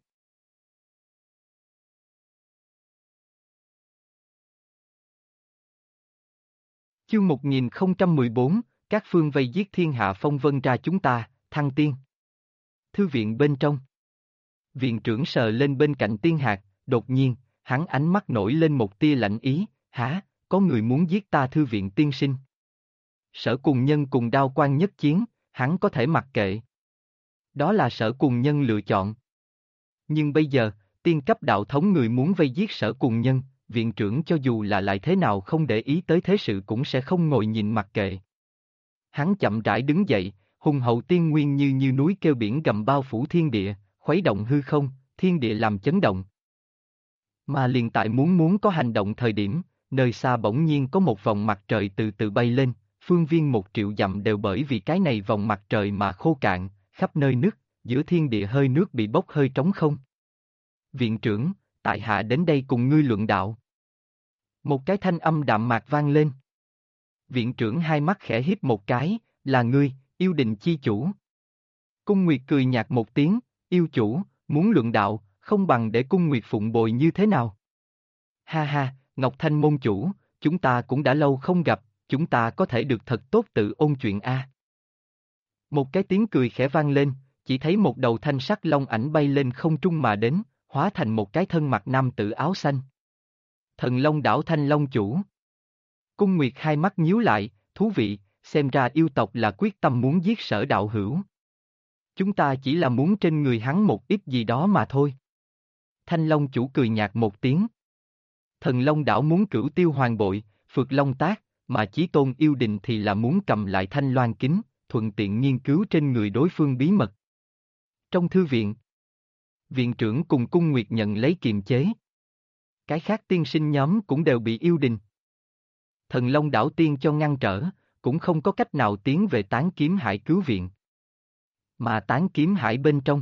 Chương 1014, các phương vây giết thiên hạ phong vân ra chúng ta, thăng tiên. Thư viện bên trong. Viện trưởng sờ lên bên cạnh tiên hạt, đột nhiên, hắn ánh mắt nổi lên một tia lạnh ý, hả, có người muốn giết ta thư viện tiên sinh. Sở Cuồng Nhân cùng Đao Quan nhất chiến, hắn có thể mặc kệ. Đó là Sở Cuồng Nhân lựa chọn. Nhưng bây giờ, tiên cấp đạo thống người muốn vây giết Sở Cuồng Nhân, viện trưởng cho dù là lại thế nào không để ý tới thế sự cũng sẽ không ngồi nhìn mặc kệ. Hắn chậm rãi đứng dậy, hùng hậu tiên nguyên như núi kêu biển gầm bao phủ thiên địa, khuấy động hư không, thiên địa làm chấn động. Mà liền tại muốn có hành động thời điểm, nơi xa bỗng nhiên có một vòng mặt trời từ từ bay lên, phương viên 1.000.000 dặm đều bởi vì cái này vòng mặt trời mà khô cạn, khắp nơi nước, giữa thiên địa hơi nước bị bốc hơi trống không. Viện trưởng, tại hạ đến đây cùng ngươi luận đạo. Một cái thanh âm đạm mạc vang lên. Viện trưởng hai mắt khẽ híp một cái, là ngươi, Yêu Đình chi chủ. Cung Nguyệt cười nhạt một tiếng, yêu chủ, muốn luận đạo, không bằng để Cung Nguyệt phụng bồi như thế nào? Ha ha, Ngọc Thanh môn chủ, chúng ta cũng đã lâu không gặp, chúng ta có thể được thật tốt tự ôn chuyện a. Một cái tiếng cười khẽ vang lên, chỉ thấy một đầu thanh sắc long ảnh bay lên không trung mà đến, hóa thành một cái thân mặc nam tử áo xanh. Thần Long đảo Thanh Long chủ. Cung Nguyệt hai mắt nhíu lại, thú vị, xem ra yêu tộc là quyết tâm muốn giết Sở đạo hữu. Chúng ta chỉ là muốn trên người hắn một ít gì đó mà thôi. Thanh Long chủ cười nhạt một tiếng. Thần Long đảo muốn cửu tiêu hoàng bội, phược long tác, mà Chí Tôn Yêu Đình thì là muốn cầm lại thanh loan kính, thuận tiện nghiên cứu trên người đối phương bí mật. Trong thư viện, viện trưởng cùng Cung Nguyệt nhận lấy kiềm chế. Cái khác tiên sinh nhóm cũng đều bị Yêu Đình. Thần Long đảo tiên cho ngăn trở, cũng không có cách nào tiến về Tán Kiếm Hải cứu viện. Mà Tán Kiếm Hải bên trong,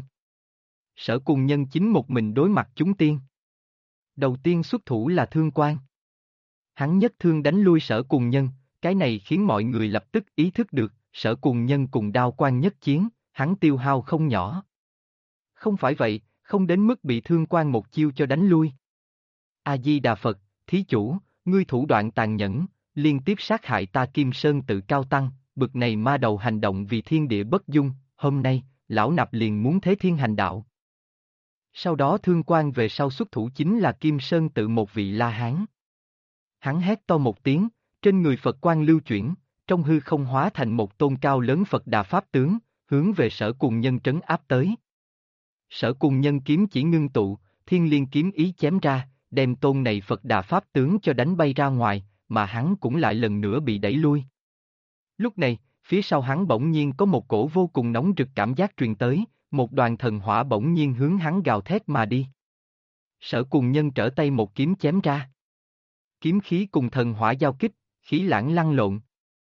Sở Cuồng Nhân chính một mình đối mặt chúng tiên. Đầu tiên xuất thủ là Thương Quan. Hắn nhất thương đánh lui Sở Cuồng Nhân, cái này khiến mọi người lập tức ý thức được, Sở Cuồng Nhân cùng Đao Quan nhất chiến, hắn tiêu hao không nhỏ. Không phải vậy, không đến mức bị Thương Quan một chiêu cho đánh lui. A-di-đà Phật, thí chủ, ngươi thủ đoạn tàn nhẫn, liên tiếp sát hại ta Kim Sơn tự cao tăng, bực này ma đầu hành động vì thiên địa bất dung, hôm nay, lão nạp liền muốn thế thiên hành đạo. Sau đó Thương Quan về sau xuất thủ chính là Kim Sơn tự một vị La Hán. Hắn hét to một tiếng, trên người Phật quang lưu chuyển, trong hư không hóa thành một tôn cao lớn Phật Đà Pháp tướng, hướng về Sở Cùng Nhân trấn áp tới. Sở Cùng Nhân kiếm chỉ ngưng tụ, thiên liên kiếm ý chém ra, đem tôn này Phật Đà Pháp tướng cho đánh bay ra ngoài, mà hắn cũng lại lần nữa bị đẩy lui. Lúc này, phía sau hắn bỗng nhiên có một cổ vô cùng nóng rực cảm giác truyền tới, một đoàn thần hỏa bỗng nhiên hướng hắn gào thét mà đi. Sở Cùng Nhân trở tay một kiếm chém ra. Kiếm khí cùng thần hỏa giao kích, khí lãng lăn lộn.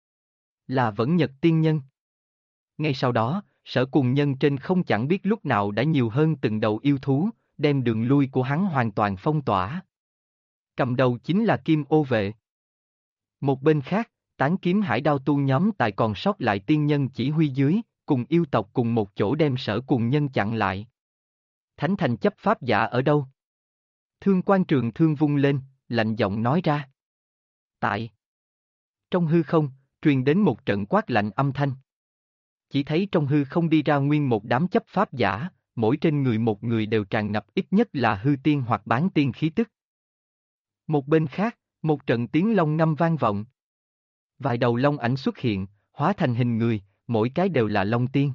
Là Vẫn Nhật Tiên Nhân. Ngay sau đó, Sở Cùng Nhân trên không chẳng biết lúc nào đã nhiều hơn từng đầu yêu thú, đem đường lui của hắn hoàn toàn phong tỏa. Cầm đầu chính là Kim Ô Vệ. Một bên khác, Tán Kiếm Hải Đao tu nhóm tại còn sót lại tiên nhân chỉ huy dưới, cùng yêu tộc cùng một chỗ đem Sở Cùng Nhân chặn lại. Thánh thành chấp pháp giả ở đâu? Thương Quan Trường thương vung lên, lạnh giọng nói ra. Tại. Trong hư không, truyền đến một trận quát lạnh âm thanh. Chỉ thấy trong hư không đi ra nguyên một đám chấp pháp giả, mỗi trên người một người đều tràn ngập ít nhất là hư tiên hoặc bán tiên khí tức. Một bên khác, một trận tiếng long ngâm vang vọng. Vài đầu long ảnh xuất hiện, hóa thành hình người, mỗi cái đều là long tiên.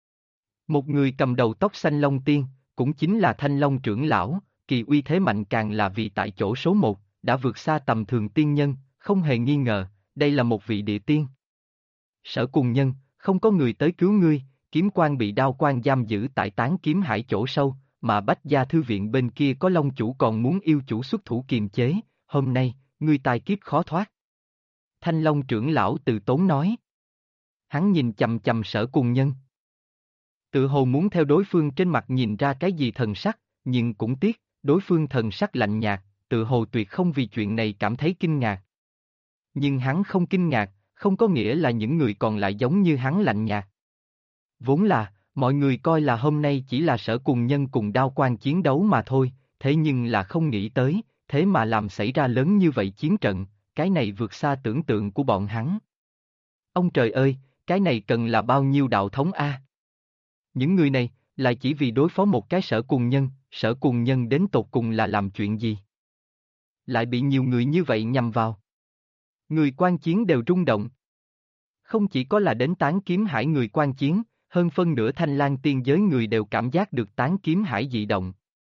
Một người cầm đầu tóc xanh long tiên, cũng chính là Thanh Long trưởng lão, kỳ uy thế mạnh càng là vì tại chỗ số một, đã vượt xa tầm thường tiên nhân, không hề nghi ngờ, đây là một vị địa tiên. Sở Cùng Nhân, không có người tới cứu ngươi, kiếm quan bị đao quan giam giữ tại Tán Kiếm Hải chỗ sâu, mà Bách Gia Thư Viện bên kia có long chủ còn muốn yêu chủ xuất thủ kiềm chế, hôm nay, ngươi tai kiếp khó thoát. Thanh Long trưởng lão từ tốn nói. Hắn nhìn chầm chầm Sở Cùng Nhân. Tự hồ muốn theo đối phương trên mặt nhìn ra cái gì thần sắc, nhưng cũng tiếc, đối phương thần sắc lạnh nhạt, tự hồ tuyệt không vì chuyện này cảm thấy kinh ngạc. Nhưng hắn không kinh ngạc, không có nghĩa là những người còn lại giống như hắn lạnh nhạt. Vốn là, mọi người coi là hôm nay chỉ là Sở Cùng Nhân cùng đao quan chiến đấu mà thôi, thế nhưng là không nghĩ tới, thế mà làm xảy ra lớn như vậy chiến trận, cái này vượt xa tưởng tượng của bọn hắn. Ông trời ơi, cái này cần là bao nhiêu đạo thống a? Những người này, lại chỉ vì đối phó một cái Sở Cùng Nhân, Sở Cùng Nhân đến tột cùng là làm chuyện gì? Lại bị nhiều người như vậy nhằm vào. Người quan chiến đều rung động. Không chỉ có là đến Tán Kiếm Hải người quan chiến, hơn phân nửa Thanh Lang tiên giới người đều cảm giác được Tán Kiếm Hải dị động.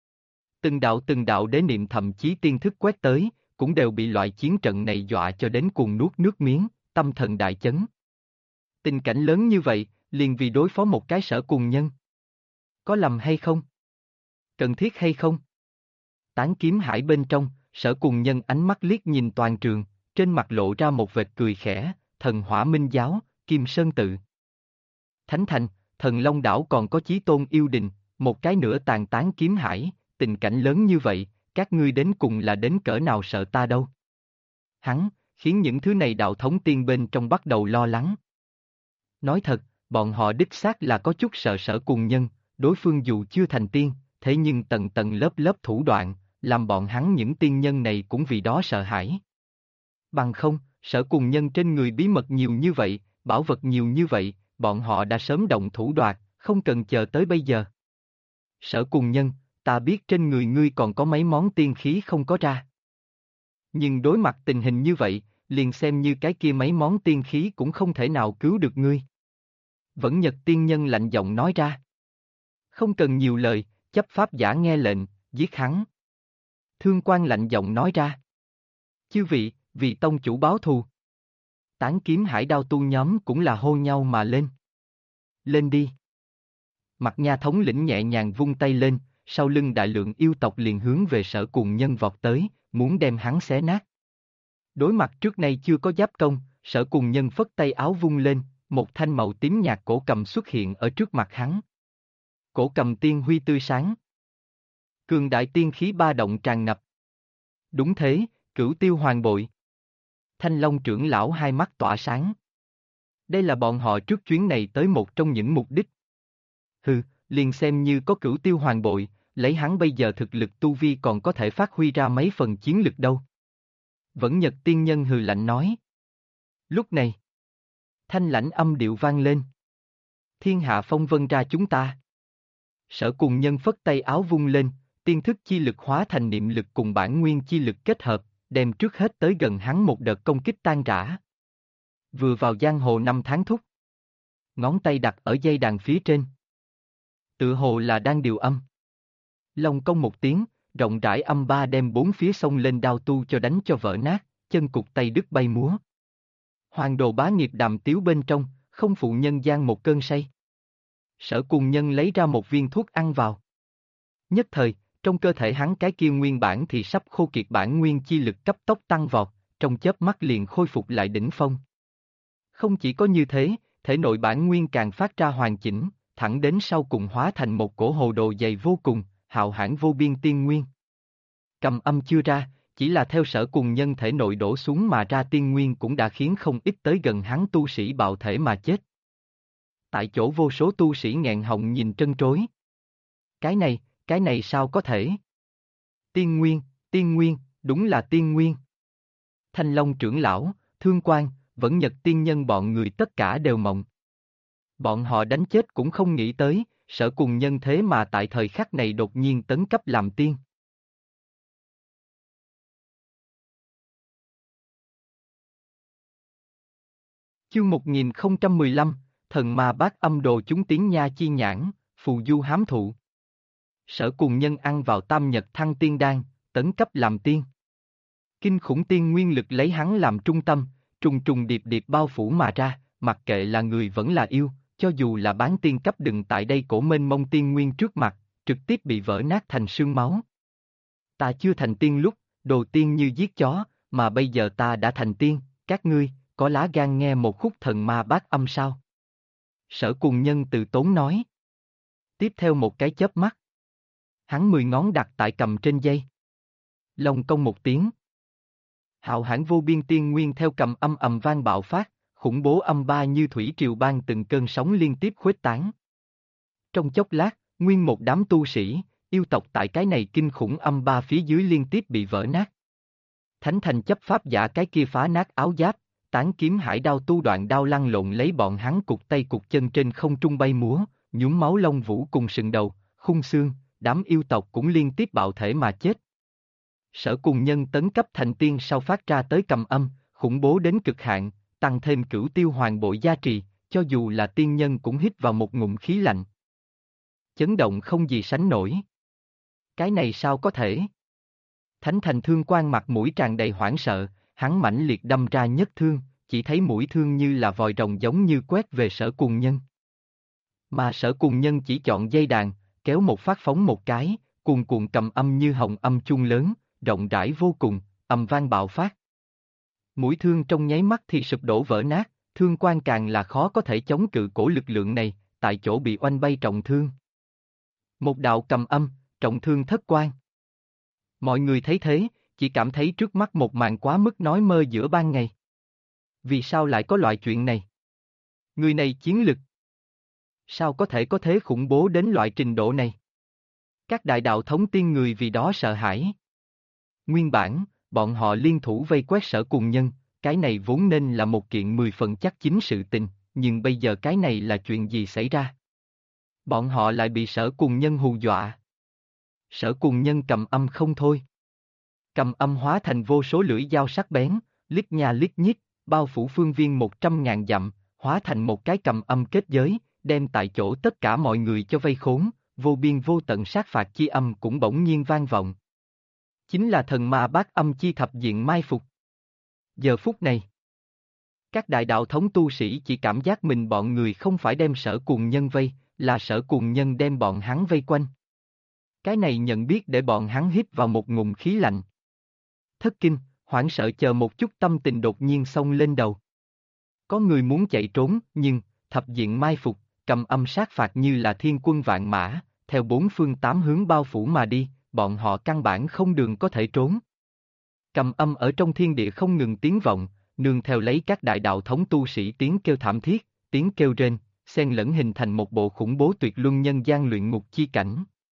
Từng đạo đế niệm thậm chí tiên thức quét tới, cũng đều bị loại chiến trận này dọa cho đến cuồng nuốt nước miếng, tâm thần đại chấn. Tình cảnh lớn như vậy, liền vì đối phó một cái Sở Cùng Nhân. Có lầm hay không? Cần thiết hay không? Tán Kiếm Hải bên trong, Sở Cùng Nhân ánh mắt liếc nhìn toàn trường, trên mặt lộ ra một vệt cười khẽ, Thần Hỏa Minh Giáo, Kim Sơn Tự. Thánh Thành, Thần Long Đảo còn có Chí Tôn Yêu Đình, một cái nữa tàn Tán Kiếm Hải, tình cảnh lớn như vậy, các ngươi đến cùng là đến cỡ nào sợ ta đâu. Hắn, khiến những thứ này đạo thống tiên bên trong bắt đầu lo lắng. Nói thật, bọn họ đích xác là có chút sợ Sở Cùng Nhân, đối phương dù chưa thành tiên, thế nhưng tầng tầng lớp lớp thủ đoạn, làm bọn hắn những tiên nhân này cũng vì đó sợ hãi. Bằng không, Sở Cùng Nhân trên người bí mật nhiều như vậy, bảo vật nhiều như vậy, bọn họ đã sớm động thủ đoạt, không cần chờ tới bây giờ. Sở Cùng Nhân, ta biết trên người ngươi còn có mấy món tiên khí không có ra. Nhưng đối mặt tình hình như vậy, liền xem như cái kia mấy món tiên khí cũng không thể nào cứu được ngươi. Vẫn Nhật Tiên Nhân lạnh giọng nói ra. Không cần nhiều lời, chấp pháp giả nghe lệnh, giết hắn. Thương Quan lạnh giọng nói ra. Chư vị, vì tông chủ báo thù. Tán Kiếm Hải Đao tu nhóm cũng là hô nhau mà lên. Lên đi. Mặt Nha thống lĩnh nhẹ nhàng vung tay lên, sau lưng đại lượng yêu tộc liền hướng về Sở Cùng Nhân vọt tới, muốn đem hắn xé nát. Đối mặt trước nay chưa có giáp công, Sở Cùng Nhân phất tay áo vung lên, một thanh màu tím nhạt cổ cầm xuất hiện ở trước mặt hắn. Cổ cầm tiên huy tươi sáng. Cường đại tiên khí ba động tràn ngập. Đúng thế, Cửu Tiêu Hoàng Bội. Thanh Long trưởng lão hai mắt tỏa sáng. Đây là bọn họ trước chuyến này tới một trong những mục đích. Hừ, liền xem như có Cửu Tiêu Hoàng Bội, lấy hắn bây giờ thực lực tu vi còn có thể phát huy ra mấy phần chiến lực đâu. Vẫn Nhật Tiên Nhân hừ lạnh nói. Lúc này, thanh lãnh âm điệu vang lên. Thiên hạ phong vân ra chúng ta. Sở Cùng Nhân phất tay áo vung lên, tiên thức chi lực hóa thành niệm lực cùng bản nguyên chi lực kết hợp, đem trước hết tới gần hắn một đợt công kích tan rã. Vừa vào giang hồ năm tháng thúc. Ngón tay đặt ở dây đàn phía trên. Tựa hồ là đang điều âm. Long công một tiếng, rộng rãi âm ba đem bốn phía sông lên đao tu cho đánh cho vỡ nát, chân cụt tay đứt bay múa. Hoàng đồ bá nghiệp đàm tiếu bên trong, không phụ nhân gian một cơn say. Sở Cùng Nhân lấy ra một viên thuốc ăn vào. Nhất thời, trong cơ thể hắn cái kia nguyên bản thì sắp khô kiệt bản nguyên chi lực cấp tốc tăng vọt, trong chớp mắt liền khôi phục lại đỉnh phong. Không chỉ có như thế, thể nội bản nguyên càng phát ra hoàn chỉnh, thẳng đến sau cùng hóa thành một cổ hồ đồ dày vô cùng, hạo hãn vô biên tiên nguyên. Cầm âm chưa ra, chỉ là theo Sở Cùng Nhân thể nội đổ xuống mà ra tiên nguyên cũng đã khiến không ít tới gần hắn tu sĩ bạo thể mà chết. Tại chỗ vô số tu sĩ nghẹn họng nhìn trân trối. Cái này sao có thể? Tiên nguyên, đúng là tiên nguyên. Thanh Long trưởng lão, Thương Quan, Vẫn Nhật tiên nhân bọn người tất cả đều mộng. Bọn họ đánh chết cũng không nghĩ tới, Sở Cùng Nhân thế mà tại thời khắc này đột nhiên tấn cấp làm tiên. Chương 1015, Thần Ma Bát Âm Đồ chúng tiếng nha chi nhãn, phù du hám thụ. Sở Cùng Nhân ăn vào tam nhật thăng tiên đan, tấn cấp làm tiên. Kinh khủng tiên nguyên lực lấy hắn làm trung tâm, trùng trùng điệp điệp bao phủ mà ra, mặc kệ là người vẫn là yêu, cho dù là bán tiên cấp đừng tại đây cổ mênh mông tiên nguyên trước mặt, trực tiếp bị vỡ nát thành sương máu. Ta chưa thành tiên lúc, đồ tiên như giết chó, mà bây giờ ta đã thành tiên, các ngươi, có lá gan nghe một khúc thần ma bát âm sao? Sở Cùng Nhân từ tốn nói. Tiếp theo một cái chớp mắt. Hắn 10 ngón đặt tại cầm trên dây. Long công một tiếng. Hạo hãn vô biên tiên nguyên theo cầm âm ầm vang bạo phát, khủng bố âm ba như thủy triều ban từng cơn sóng liên tiếp khuếch tán. Trong chốc lát, nguyên một đám tu sĩ, yêu tộc tại cái này kinh khủng âm ba phía dưới liên tiếp bị vỡ nát. Thánh thành chấp pháp giả cái kia phá nát áo giáp, tán kiếm hải đao tu đoạn đao lăn lộn lấy bọn hắn cục tay cục chân trên không trung bay múa, nhúm máu lông vũ cùng sừng đầu, khung xương, đám yêu tộc cũng liên tiếp bạo thể mà chết. Sở Cùng Nhân tấn cấp thành tiên sau phát ra tới cầm âm, khủng bố đến cực hạn, tăng thêm cửu tiêu hoàng bội gia trì, cho dù là tiên nhân cũng hít vào một ngụm khí lạnh. Chấn động không gì sánh nổi. Cái này sao có thể? Thánh thành Thương Quan mặt mũi tràn đầy hoảng sợ, hắn mãnh liệt đâm ra nhất thương, chỉ thấy mũi thương như là vòi rồng giống như quét về Sở Cùng Nhân. Mà Sở Cùng Nhân chỉ chọn dây đàn, kéo một phát phóng một cái, cuồn cuộn cầm âm như hồng âm chuông lớn, rộng rãi vô cùng, âm vang bạo phát. Mũi thương trong nháy mắt thì sụp đổ vỡ nát, Thương Quan càng là khó có thể chống cự cổ lực lượng này, tại chỗ bị oanh bay trọng thương. Một đạo cầm âm, trọng thương thất quan. Mọi người thấy thế, chỉ cảm thấy trước mắt một màn quá mức nói mơ giữa ban ngày. Vì sao lại có loại chuyện này? Người này chiến lực. Sao có thể có thế khủng bố đến loại trình độ này? Các đại đạo thống tiên người vì đó sợ hãi. Nguyên bản, bọn họ liên thủ vây quét Sở Cùng Nhân, cái này vốn nên là một kiện 10 phần chắc chính sự tình, nhưng bây giờ cái này là chuyện gì xảy ra? Bọn họ lại bị Sở Cùng Nhân hù dọa. Sở Cùng Nhân cầm âm không thôi. Cầm âm hóa thành vô số lưỡi dao sắc bén, lít nha lít nhít, bao phủ phương viên 100.000 dặm, hóa thành một cái cầm âm kết giới, đem tại chỗ tất cả mọi người cho vây khốn, vô biên vô tận sát phạt chi âm cũng bỗng nhiên vang vọng. Chính là thần ma bát âm chi thập diện mai phục. Giờ phút này, các đại đạo thống tu sĩ chỉ cảm giác mình bọn người không phải đem Sở Cùng Nhân vây, là Sở Cùng Nhân đem bọn hắn vây quanh. Cái này nhận biết để bọn hắn hít vào một ngụm khí lạnh. Thất kinh, hoảng sợ chờ một chút tâm tình đột nhiên xông lên đầu. Có người muốn chạy trốn, nhưng, thập diện mai phục, cầm âm sát phạt như là thiên quân vạn mã, theo bốn phương tám hướng bao phủ mà đi, bọn họ căn bản không đường có thể trốn. Cầm âm ở trong thiên địa không ngừng tiếng vọng, nương theo lấy các đại đạo thống tu sĩ tiếng kêu thảm thiết, tiếng kêu rên, xen lẫn hình thành một bộ khủng bố tuyệt luân nhân gian luyện ngục chi cảnh.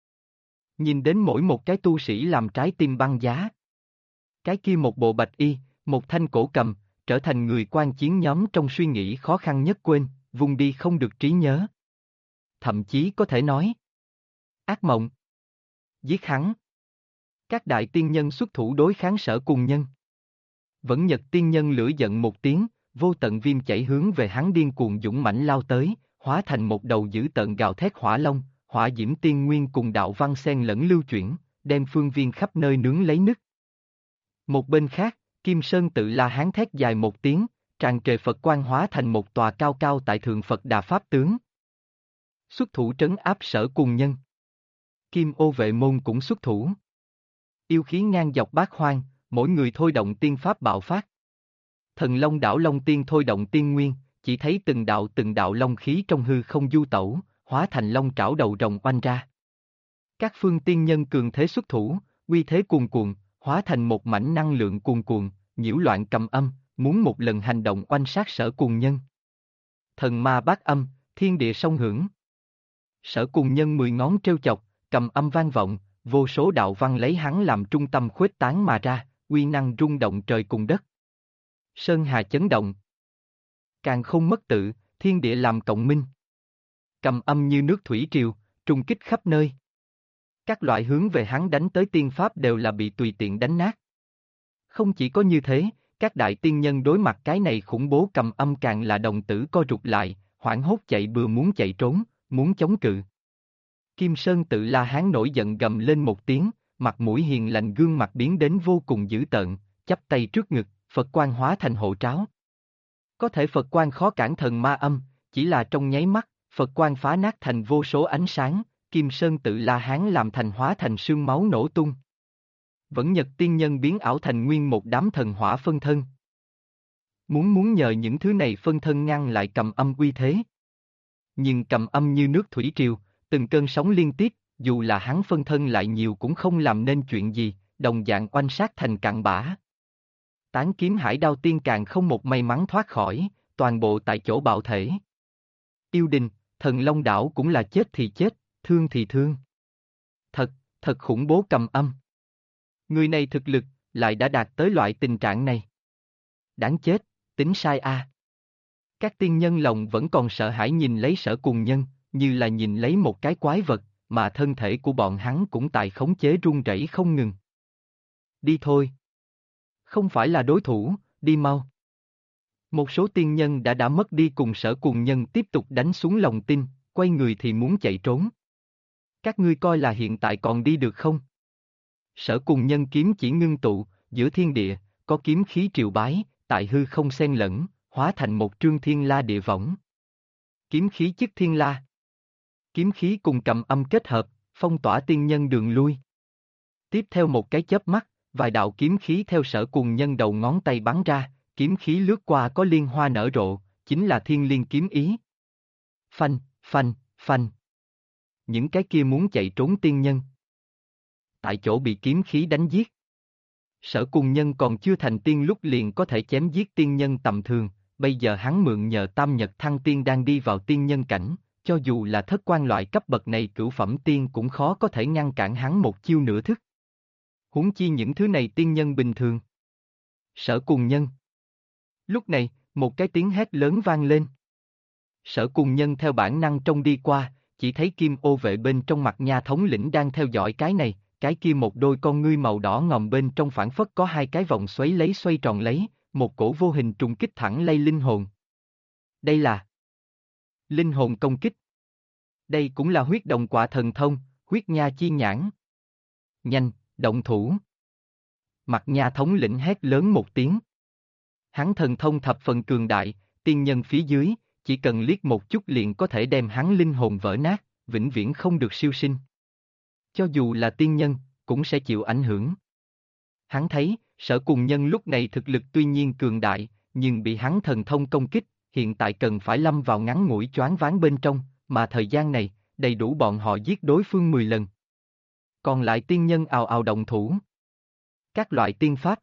Nhìn đến mỗi một cái tu sĩ làm trái tim băng giá. Cái kia một bộ bạch y, một thanh cổ cầm, trở thành người quan chiến nhóm trong suy nghĩ khó khăn nhất quên, vùng đi không được trí nhớ. Thậm chí có thể nói. Ác mộng. Giết hắn. Các đại tiên nhân xuất thủ đối kháng Sở Cùng Nhân. Vẫn Nhật tiên nhân lửa giận một tiếng, vô tận viêm chảy hướng về hắn điên cuồng dũng mãnh lao tới, hóa thành một đầu dữ tợn gào thét hỏa long, hỏa diễm tiên nguyên cùng đạo văn xen lẫn lưu chuyển, đem phương viên khắp nơi nướng lấy nứt. Một bên khác, Kim Sơn Tự La Hán thét dài một tiếng, tràn trề Phật quang hóa thành một tòa cao cao tại thượng Phật Đà Pháp tướng. Xuất thủ trấn áp Sở Cùng Nhân. Kim Ô Vệ Môn cũng xuất thủ. Yêu khí ngang dọc bát hoang, mỗi người thôi động tiên pháp bạo phát. Thần Long đảo Long Tiên thôi động tiên nguyên, chỉ thấy từng đạo long khí trong hư không du tẩu, hóa thành long trảo đầu rồng oanh ra. Các phương tiên nhân cường thế xuất thủ, uy thế cuồn cuộn, hóa thành một mảnh năng lượng cuồn cuộn, nhiễu loạn Cầm Âm, muốn một lần hành động oanh sát Sở Cùng Nhân. Thần ma bát âm, thiên địa song hưởng. Sở Cùng Nhân 10 ngón trêu chọc, Cầm Âm vang vọng, vô số đạo văn lấy hắn làm trung tâm khuếch tán mà ra, uy năng rung động trời cùng đất. Sơn hà chấn động. Càng không mất tự, thiên địa làm cộng minh. Cầm Âm như nước thủy triều, trung kích khắp nơi. Các loại hướng về hắn đánh tới tiên pháp đều là bị tùy tiện đánh nát. Không chỉ có như thế, các đại tiên nhân đối mặt cái này khủng bố Cầm Âm càng là đồng tử co rụt lại, hoảng hốt chạy bừa muốn chạy trốn, muốn chống cự. Kim Sơn Tự La Hán nổi giận gầm lên một tiếng, mặt mũi hiền lành gương mặt biến đến vô cùng dữ tợn, chắp tay trước ngực, Phật quang hóa thành hộ tráo. Có thể Phật quang khó cản thần ma âm, chỉ là trong nháy mắt, Phật quang phá nát thành vô số ánh sáng, Kim Sơn Tự La Hán làm thành hóa thành sương máu nổ tung. Vẫn Nhật tiên nhân biến ảo thành nguyên một đám thần hỏa phân thân. Muốn nhờ những thứ này phân thân ngăn lại Cầm Âm uy thế. Nhưng Cầm Âm như nước thủy triều, từng cơn sóng liên tiếp, dù là hắn phân thân lại nhiều cũng không làm nên chuyện gì, đồng dạng oanh sát thành cặn bã. Tán kiếm hải đao tiên càng không một may mắn thoát khỏi, toàn bộ tại chỗ bạo thể. Yêu đình, thần Long đảo cũng là chết thì chết, thương thì thương. Thật khủng bố Cầm Âm. Người này thực lực, lại đã đạt tới loại tình trạng này. Đáng chết, tính sai a. Các tiên nhân lòng vẫn còn sợ hãi nhìn lấy Sở Cùng Nhân, như là nhìn lấy một cái quái vật, mà thân thể của bọn hắn cũng tại khống chế run rẩy không ngừng. Đi thôi. Không phải là đối thủ, đi mau. Một số tiên nhân đã mất đi cùng Sở Cùng Nhân tiếp tục đánh xuống lòng tin, quay người thì muốn chạy trốn. Các ngươi coi là hiện tại còn đi được không? Sở Cùng Nhân kiếm chỉ ngưng tụ, giữa thiên địa, có kiếm khí triều bái, tại hư không xen lẫn, hóa thành một trương thiên la địa võng. Kiếm khí chức thiên la. Kiếm khí cùng Cầm Âm kết hợp, phong tỏa tiên nhân đường lui. Tiếp theo một cái chớp mắt, vài đạo kiếm khí theo Sở Cùng Nhân đầu ngón tay bắn ra, kiếm khí lướt qua có liên hoa nở rộ, chính là thiên liên kiếm ý. Phanh, phanh, phanh. Những cái kia muốn chạy trốn tiên nhân, tại chỗ bị kiếm khí đánh giết. Sở Cùng Nhân còn chưa thành tiên lúc liền có thể chém giết tiên nhân tầm thường, bây giờ hắn mượn nhờ tam nhật thăng tiên đang đi vào tiên nhân cảnh, cho dù là thất quan loại cấp bậc này cửu phẩm tiên cũng khó có thể ngăn cản hắn một chiêu nửa thức. Huống chi những thứ này tiên nhân bình thường. Sở Cùng Nhân. Lúc này, một cái tiếng hét lớn vang lên. Sở Cùng Nhân theo bản năng trông đi qua, chỉ thấy Kim Ô Vệ bên trong mặt Nha thống lĩnh đang theo dõi cái này, cái kia một đôi con ngươi màu đỏ ngòm bên trong phảng phất có hai cái vòng xoay tròn lấy, một cổ vô hình trùng kích thẳng lay linh hồn. Đây là linh hồn công kích. Đây cũng là huyết đồng quạ thần thông, huyết nha chi nhãn. Nhanh, động thủ. Mặt Nha thống lĩnh hét lớn một tiếng. Hắn thần thông thập phần cường đại, tiên nhân phía dưới, chỉ cần liếc một chút liền có thể đem hắn linh hồn vỡ nát, vĩnh viễn không được siêu sinh. Cho dù là tiên nhân, cũng sẽ chịu ảnh hưởng. Hắn thấy, Sở Cùng Nhân lúc này thực lực tuy nhiên cường đại, nhưng bị hắn thần thông công kích, hiện tại cần phải lâm vào ngắn ngủi choáng váng bên trong, mà thời gian này, đầy đủ bọn họ giết đối phương 10 lần. Còn lại tiên nhân ào ào động thủ. Các loại tiên pháp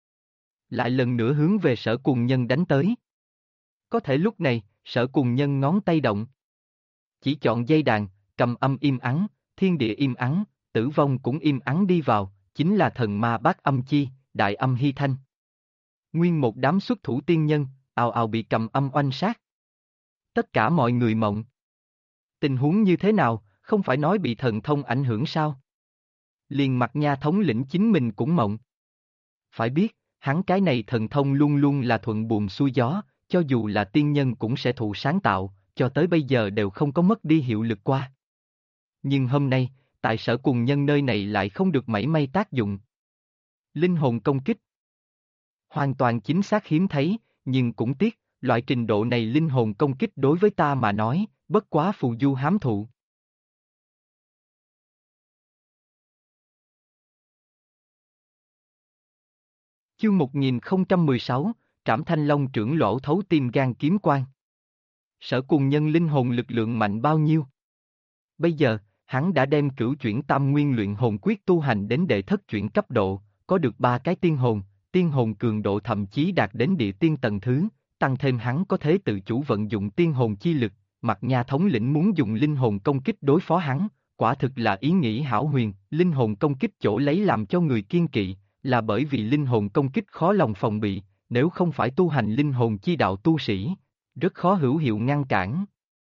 lại lần nữa hướng về Sở Cùng Nhân đánh tới. Có thể lúc này, Sở Cùng Nhân ngón tay động. Chỉ chọn dây đàn, Cầm Âm im ắng, thiên địa im ắng, tử vong cũng im ắng đi vào, chính là thần ma bát âm chi, đại âm hy thanh. Nguyên một đám xuất thủ tiên nhân, ào ào bị Cầm Âm oanh sát. Tất cả mọi người mộng. Tình huống như thế nào, không phải nói bị thần thông ảnh hưởng sao? Liền mặt Nha thống lĩnh chính mình cũng mộng. Phải biết, hắn cái này thần thông luôn luôn là thuận buồm xuôi gió, cho dù là tiên nhân cũng sẽ thụ sáng tạo, cho tới bây giờ đều không có mất đi hiệu lực qua. Nhưng hôm nay, tại Sở Cùng Nhân nơi này lại không được mảy may tác dụng. Linh hồn công kích. Hoàn toàn chính xác hiếm thấy, nhưng cũng tiếc, loại trình độ này linh hồn công kích đối với ta mà nói, bất quá phù du hám thụ. Chương 1016, Trảm Thanh Long trưởng lỗ thấu tim gan kiếm quan. Sở Cùng Nhân linh hồn lực lượng mạnh bao nhiêu? Bây giờ, hắn đã đem cửu chuyển tam nguyên luyện hồn quyết tu hành đến đệ thất chuyển cấp độ, có được 3 cái tiên hồn cường độ thậm chí đạt đến địa tiên tầng thứ, tăng thêm hắn có thể tự chủ vận dụng tiên hồn chi lực, Mặt Nha thống lĩnh muốn dùng linh hồn công kích đối phó hắn, quả thực là ý nghĩ hão huyền, linh hồn công kích chỗ lấy làm cho người kiên kỵ, là bởi vì linh hồn công kích khó lòng phòng bị, nếu không phải tu hành linh hồn chi đạo tu sĩ, rất khó hữu hiệu ngăn cản.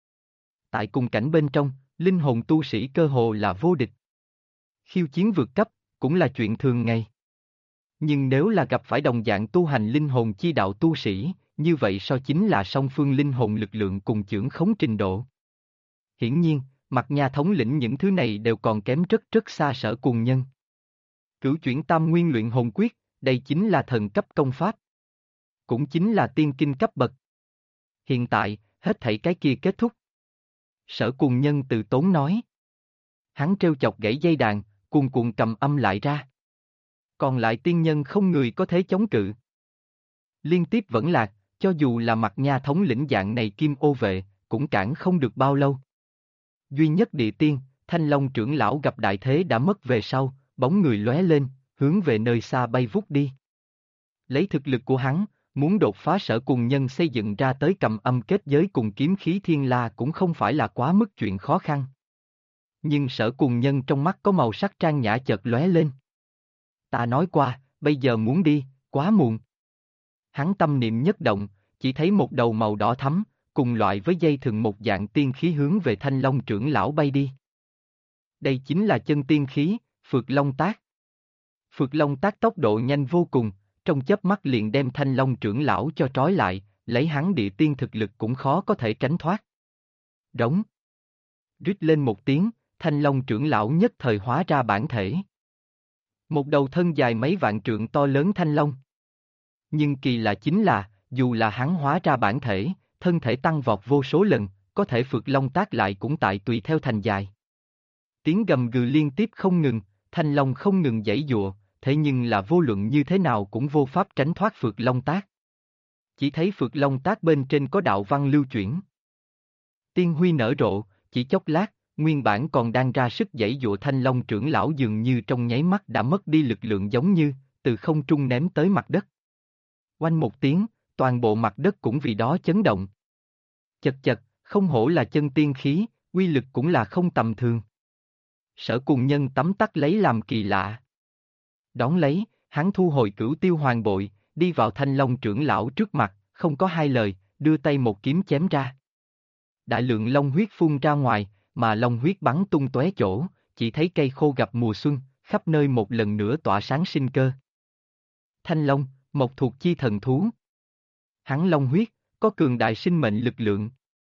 Tại cùng cảnh bên trong, linh hồn tu sĩ cơ hồ là vô địch. Khiêu chiến vượt cấp, cũng là chuyện thường ngày. Nhưng nếu là gặp phải đồng dạng tu hành linh hồn chi đạo tu sĩ, như vậy so chính là song phương linh hồn lực lượng cùng chưởng khống trình độ. Hiển nhiên, Mặt Nha thống lĩnh những thứ này đều còn kém rất xa Sở Cùng Nhân. Cửu chuyển tam nguyên luyện hồn quyết, đây chính là thần cấp công pháp. Cũng chính là tiên kinh cấp bậc. Hiện tại, hết thảy cái kia kết thúc. Sở Cùng Nhân từ tốn nói. Hắn trêu chọc gãy dây đàn, cuồn cuộn cầm âm lại ra. Còn lại tiên nhân không người có thể chống cự. Liên tiếp vẫn lạc, cho dù là Mặt Nha thống lĩnh dạng này kim ô vệ, cũng cản không được bao lâu. Duy nhất địa tiên, Thanh Long trưởng lão gặp đại thế đã mất về sau, bóng người lóe lên, hướng về nơi xa bay vút đi. Lấy thực lực của hắn, muốn đột phá Sở Cùng Nhân xây dựng ra tới cầm âm kết giới cùng kiếm khí thiên la cũng không phải là quá mức chuyện khó khăn. Nhưng Sở Cùng Nhân trong mắt có màu sắc trang nhã chợt lóe lên. Ta nói qua, bây giờ muốn đi, quá muộn. Hắn tâm niệm nhất động, chỉ thấy một đầu màu đỏ thắm, cùng loại với dây thừng một dạng tiên khí hướng về Thanh Long trưởng lão bay đi. Đây chính là chân tiên khí, Phược Long Tác. Phược Long Tác tốc độ nhanh vô cùng, trong chớp mắt liền đem Thanh Long trưởng lão cho trói lại, lấy hắn địa tiên thực lực cũng khó có thể tránh thoát. Đống. Rít lên một tiếng, Thanh Long trưởng lão nhất thời hóa ra bản thể. Một đầu thân dài mấy vạn trượng to lớn Thanh Long. Nhưng kỳ lạ chính là, dù là hắn hóa ra bản thể, thân thể tăng vọt vô số lần, có thể Phược Long Tác lại cũng tại tùy theo thành dài. Tiếng gầm gừ liên tiếp không ngừng, Thanh Long không ngừng giãy giụa, thế nhưng là vô luận như thế nào cũng vô pháp tránh thoát Phược Long Tác. Chỉ thấy Phược Long Tác bên trên có đạo văn lưu chuyển. Tiên huy nở rộ, chỉ chốc lát, nguyên bản còn đang ra sức giãy giụa Thanh Long trưởng lão dường như trong nháy mắt đã mất đi lực lượng giống như, từ không trung ném tới mặt đất. Oanh một tiếng, toàn bộ mặt đất cũng vì đó chấn động. Chật chật, không hổ là chân tiên khí, uy lực cũng là không tầm thường. Sở Cùng Nhân tấm tắc lấy làm kỳ lạ. Đón lấy, hắn thu hồi Cửu Tiêu Hoàng bội, đi vào Thanh Long trưởng lão trước mặt, không có hai lời, đưa tay một kiếm chém ra. Đại lượng long huyết phun ra ngoài, mà long huyết bắn tung tóe chỗ, chỉ thấy cây khô gặp mùa xuân, khắp nơi một lần nữa tỏa sáng sinh cơ. Thanh Long, một thuộc chi thần thú. Hắn long huyết, có cường đại sinh mệnh lực lượng.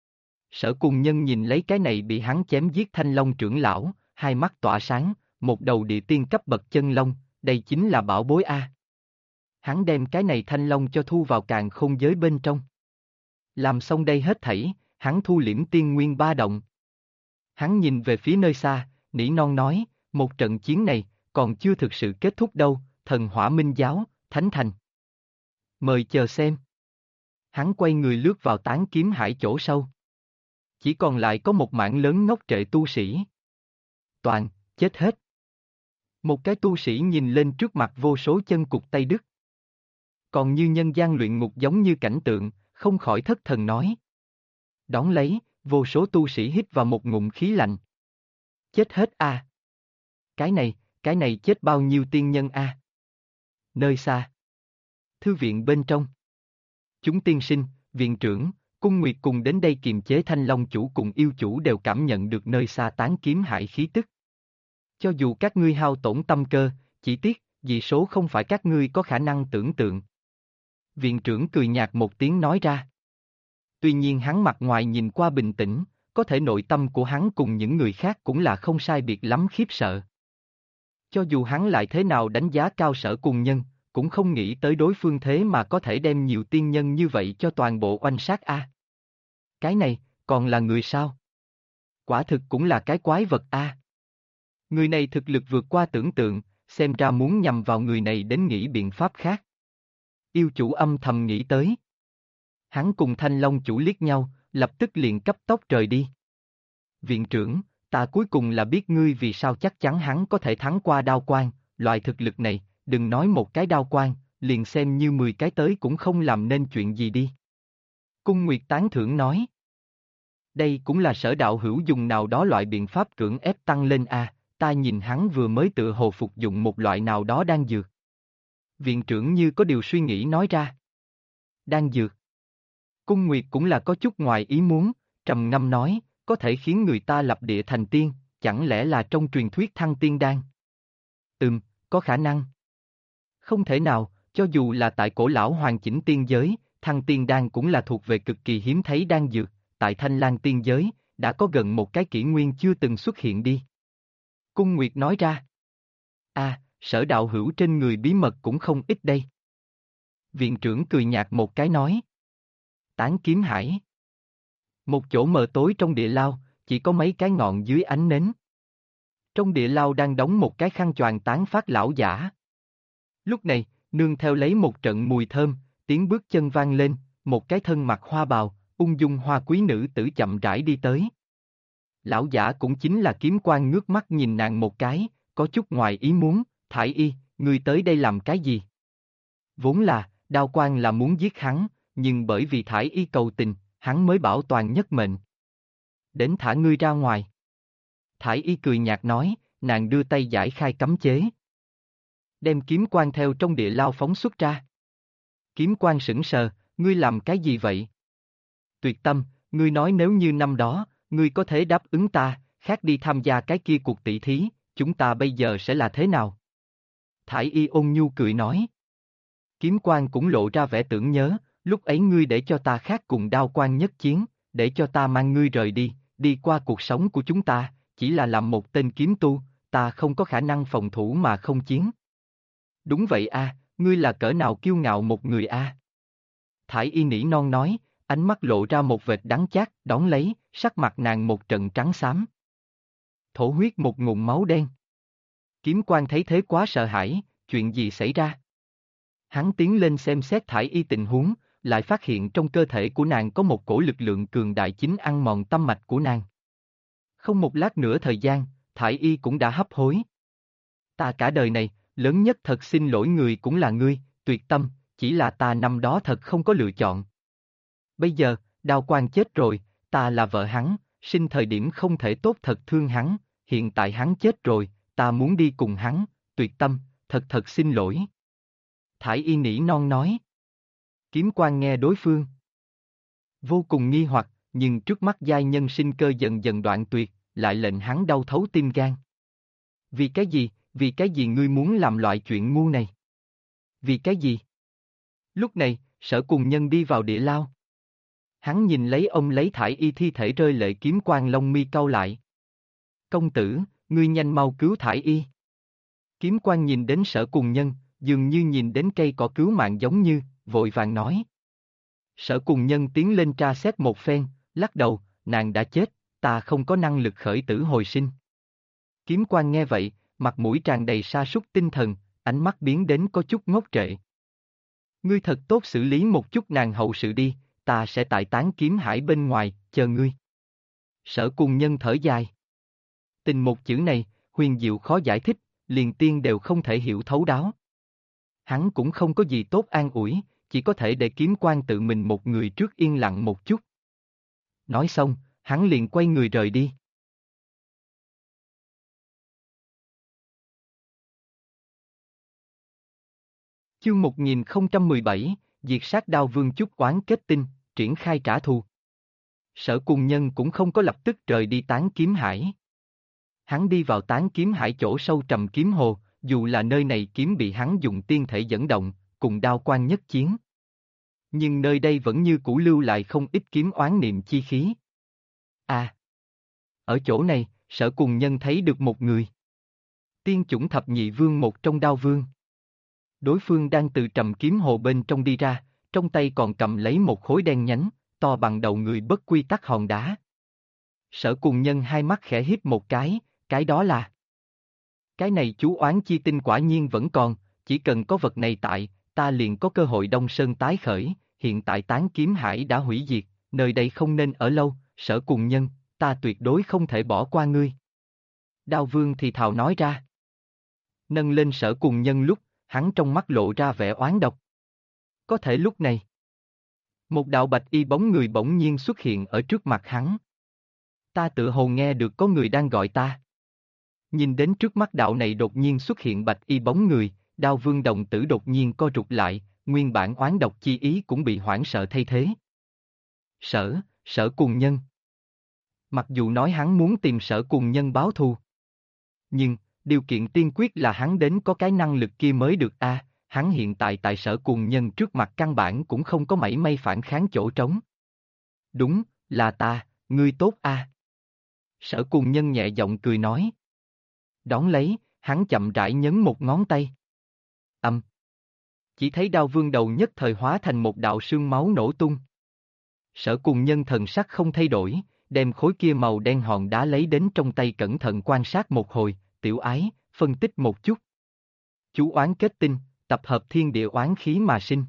Sở Cùng Nhân nhìn lấy cái này bị hắn chém giết Thanh Long trưởng lão, hai mắt tỏa sáng, một đầu địa tiên cấp bậc chân long, đây chính là bảo bối a. Hắn đem cái này Thanh Long cho thu vào càn khôn giới bên trong. Làm xong đây hết thảy, hắn thu liễm tiên nguyên ba động. Hắn nhìn về phía nơi xa, nỉ non nói, một trận chiến này, còn chưa thực sự kết thúc đâu, thần hỏa minh giáo, thánh thành. Mời chờ xem. Hắn quay người lướt vào tán kiếm hải chỗ sâu. Chỉ còn lại có một mảng lớn ngốc trệ tu sĩ. Toàn, chết hết. Một cái tu sĩ nhìn lên trước mặt vô số chân cụt tay đứt. Còn như nhân gian luyện ngục giống như cảnh tượng, không khỏi thất thần nói. Đón lấy, vô số tu sĩ hít vào một ngụm khí lạnh. Chết hết a. Cái này chết bao nhiêu tiên nhân a. Nơi xa. Thư viện bên trong. Chúng tiên sinh, viện trưởng, cung nguyệt cùng đến đây kiềm chế Thanh Long chủ cùng yêu chủ đều cảm nhận được nơi xa tán kiếm hại khí tức. Cho dù các ngươi hao tổn tâm cơ, chỉ tiếc, dị số không phải các ngươi có khả năng tưởng tượng. Viện trưởng cười nhạt một tiếng nói ra. tuy nhiên hắn mặt ngoài nhìn qua bình tĩnh, có thể nội tâm của hắn cùng những người khác cũng là không sai biệt lắm khiếp sợ. Cho dù hắn lại thế nào đánh giá cao Sở Cùng Nhân, cũng không nghĩ tới đối phương thế mà có thể đem nhiều tiên nhân như vậy cho toàn bộ oanh sát a. Cái này, còn là người sao? Quả thực cũng là cái quái vật a. Người này thực lực vượt qua tưởng tượng, xem ra muốn nhằm vào người này đến nghĩ biện pháp khác. Yêu chủ âm thầm nghĩ tới. Hắn cùng Thanh Long chủ liếc nhau, lập tức liền cấp tốc rời đi. Viện trưởng, ta cuối cùng là biết ngươi vì sao chắc chắn hắn có thể thắng qua đao quan, loại thực lực này, đừng nói một cái đao quan, liền xem như 10 cái tới cũng không làm nên chuyện gì đi. Cung Nguyệt tán thưởng nói. Đây cũng là Sở đạo hữu dùng nào đó loại biện pháp cưỡng ép tăng lên a, ta nhìn hắn vừa mới tự hồ phục dụng một loại nào đó đan dược. Viện trưởng như có điều suy nghĩ nói ra. Đan dược. Cung Nguyệt cũng là có chút ngoài ý muốn, trầm ngâm nói, có thể khiến người ta lập địa thành tiên, chẳng lẽ là trong truyền thuyết thăng tiên đan? Có khả năng. Không thể nào, cho dù là tại cổ lão hoàn chỉnh tiên giới, thăng tiên đan cũng là thuộc về cực kỳ hiếm thấy đan dược, tại Thanh Lang tiên giới, đã có gần một cái kỷ nguyên chưa từng xuất hiện đi. Cung Nguyệt nói ra. Sở đạo hữu trên người bí mật cũng không ít đây. Viện trưởng cười nhạt một cái nói. Tán kiếm hải. Một chỗ mờ tối trong địa lao, chỉ có mấy cái ngọn dưới ánh nến. Trong địa lao đang đóng một cái khăn choàng tán phát lão giả. Lúc này, nương theo lấy một trận mùi thơm, tiếng bước chân vang lên, một cái thân mặc hoa bào, ung dung hoa quý nữ tử chậm rãi đi tới. Lão giả cũng chính là Kiếm Quan ngước mắt nhìn nàng một cái, có chút ngoài ý muốn, Thải Y, ngươi tới đây làm cái gì? Vốn là, Đao Quan là muốn giết hắn, nhưng bởi vì Thải Y cầu tình, hắn mới bảo toàn nhất mệnh. Đến thả ngươi ra ngoài. Thải Y cười nhạt nói, nàng đưa tay giải khai cấm chế. Đem kiếm quan theo trong địa lao phóng xuất ra. Kiếm quan sững sờ, ngươi làm cái gì vậy? Tuyệt Tâm, ngươi nói nếu như năm đó, ngươi có thể đáp ứng ta, khác đi tham gia cái kia cuộc tỷ thí, chúng ta bây giờ sẽ là thế nào? Thải Y ôn nhu cười nói. Kiếm quan cũng lộ ra vẻ tưởng nhớ, lúc ấy ngươi để cho ta khác cùng Đao Quan nhất chiến, để cho ta mang ngươi rời đi, đi qua cuộc sống của chúng ta, chỉ là làm một tên kiếm tu, ta không có khả năng phòng thủ mà không chiến. Đúng vậy a, ngươi là cỡ nào kiêu ngạo một người a. Thải Y nỉ non nói, ánh mắt lộ ra một vệt đắng chát, đón lấy, sắc mặt nàng một trận trắng xám. Thổ huyết một ngụm máu đen. Kiếm quan thấy thế quá sợ hãi, chuyện gì xảy ra? Hắn tiến lên xem xét Thải Y tình huống, lại phát hiện trong cơ thể của nàng có một cổ lực lượng cường đại chính ăn mòn tâm mạch của nàng. Không một lát nữa thời gian, Thải Y cũng đã hấp hối. Ta cả đời này, lớn nhất thật xin lỗi người cũng là ngươi, Tuyệt Tâm, chỉ là ta năm đó thật không có lựa chọn. Bây giờ, Đao Quan chết rồi, ta là vợ hắn, sinh thời điểm không thể tốt thật thương hắn, hiện tại hắn chết rồi, ta muốn đi cùng hắn, Tuyệt Tâm, thật xin lỗi. Thải Y nỉ non nói. Kiếm quan nghe đối phương vô cùng nghi hoặc, nhưng trước mắt giai nhân sinh cơ dần dần đoạn tuyệt, lại lệnh hắn đau thấu tim gan. Vì cái gì ngươi muốn làm loại chuyện ngu này? Vì cái gì? Lúc này, Sở Cùng Nhân đi vào địa lao. Hắn nhìn lấy ông lấy Thải Y thi thể rơi lệ, kiếm quan lông mi cau lại. Công tử, ngươi nhanh mau cứu Thải Y. Kiếm quan nhìn đến Sở Cùng Nhân, dường như nhìn đến cây cỏ cứu mạng giống như, vội vàng nói. Sở Cùng Nhân tiến lên tra xét một phen, lắc đầu, nàng đã chết, ta không có năng lực khởi tử hồi sinh. Kiếm quan nghe vậy, mặt mũi tràn đầy sa sút tinh thần, ánh mắt biến đến có chút ngốc trệ. Ngươi thật tốt xử lý một chút nàng hậu sự đi, ta sẽ tại Tán Kiếm Hải bên ngoài, chờ ngươi. Sở Cùng Nhân thở dài. Tình một chữ này, huyền diệu khó giải thích, liền tiên đều không thể hiểu thấu đáo. Hắn cũng không có gì tốt an ủi, chỉ có thể để kiếm quan tự mình một người trước yên lặng một chút. Nói xong, hắn liền quay người rời đi. Chương 1017, diệt sát Đao Vương chút oán kết tinh, triển khai trả thù. Sở Cùng Nhân cũng không có lập tức rời đi Tán Kiếm Hải. Hắn đi vào Tán Kiếm Hải chỗ sâu trầm kiếm hồ, dù là nơi này kiếm bị hắn dùng tiên thể dẫn động, cùng Đao Quan nhất chiến. Nhưng nơi đây vẫn như cũ lưu lại không ít kiếm oán niệm chi khí. À! Ở chỗ này, Sở Cùng Nhân thấy được một người. Tiên chủng thập nhị vương, một trong đao vương. Đối phương đang từ trầm kiếm hồ bên trong đi ra, trong tay còn cầm lấy một khối đen nhánh, to bằng đầu người bất quy tắc hòn đá. Sở Cùng Nhân hai mắt khẽ híp một cái đó là... Cái này chú oán chi tinh quả nhiên vẫn còn, chỉ cần có vật này tại, ta liền có cơ hội Đông Sơn tái khởi, hiện tại Tán Kiếm Hải đã hủy diệt, nơi đây không nên ở lâu, Sở Cùng Nhân, ta tuyệt đối không thể bỏ qua ngươi. Đao Vương thì thào nói ra. Nâng lên Sở Cùng Nhân lúc, hắn trong mắt lộ ra vẻ oán độc. Có thể lúc này, một đạo bạch y bóng người bỗng nhiên xuất hiện ở trước mặt hắn. Ta tựa hồ nghe được có người đang gọi ta. Nhìn đến trước mắt đạo này đột nhiên xuất hiện bạch y bóng người, Đao Vương đồng tử đột nhiên co rụt lại, nguyên bản oán độc chi ý cũng bị hoảng sợ thay thế. Sở Cùng Nhân. Mặc dù nói hắn muốn tìm Sở Cùng Nhân báo thù, nhưng, điều kiện tiên quyết là hắn đến có cái năng lực kia mới được a. Hắn hiện tại tại Sở Cùng Nhân trước mặt căn bản cũng không có mảy may phản kháng chỗ trống. Đúng, là ta, ngươi tốt a. Sở Cùng Nhân nhẹ giọng cười nói. Đón lấy, hắn chậm rãi nhấn một ngón tay. Chỉ thấy Đao Vương đầu nhất thời hóa thành một đạo sương máu nổ tung. Sở Cùng Nhân thần sắc không thay đổi, đem khối kia màu đen hòn đá lấy đến trong tay cẩn thận quan sát một hồi, tiểu ái, phân tích một chút. Chú oán kết tinh, tập hợp thiên địa oán khí mà sinh.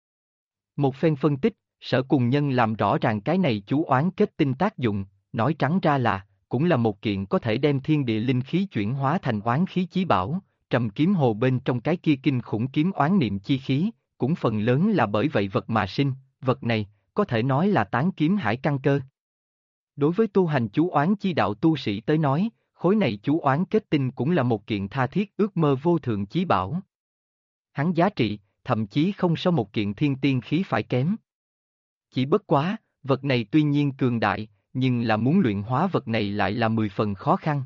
Một phen phân tích, Sở Cùng Nhân làm rõ ràng cái này chú oán kết tinh tác dụng, nói trắng ra là, cũng là một kiện có thể đem thiên địa linh khí chuyển hóa thành oán khí chí bảo, trầm kiếm hồ bên trong cái kia kinh khủng kiếm oán niệm chi khí, cũng phần lớn là bởi vậy vật mà sinh, vật này, có thể nói là Tán Kiếm Hải căn cơ. Đối với tu hành chú oán chi đạo tu sĩ tới nói, khối này chú oán kết tinh cũng là một kiện tha thiết ước mơ vô thượng chí bảo. Hắn giá trị, thậm chí không so một kiện thiên tiên khí phải kém. Chỉ bất quá, vật này tuy nhiên cường đại, nhưng là muốn luyện hóa vật này lại là 10 phần khó khăn.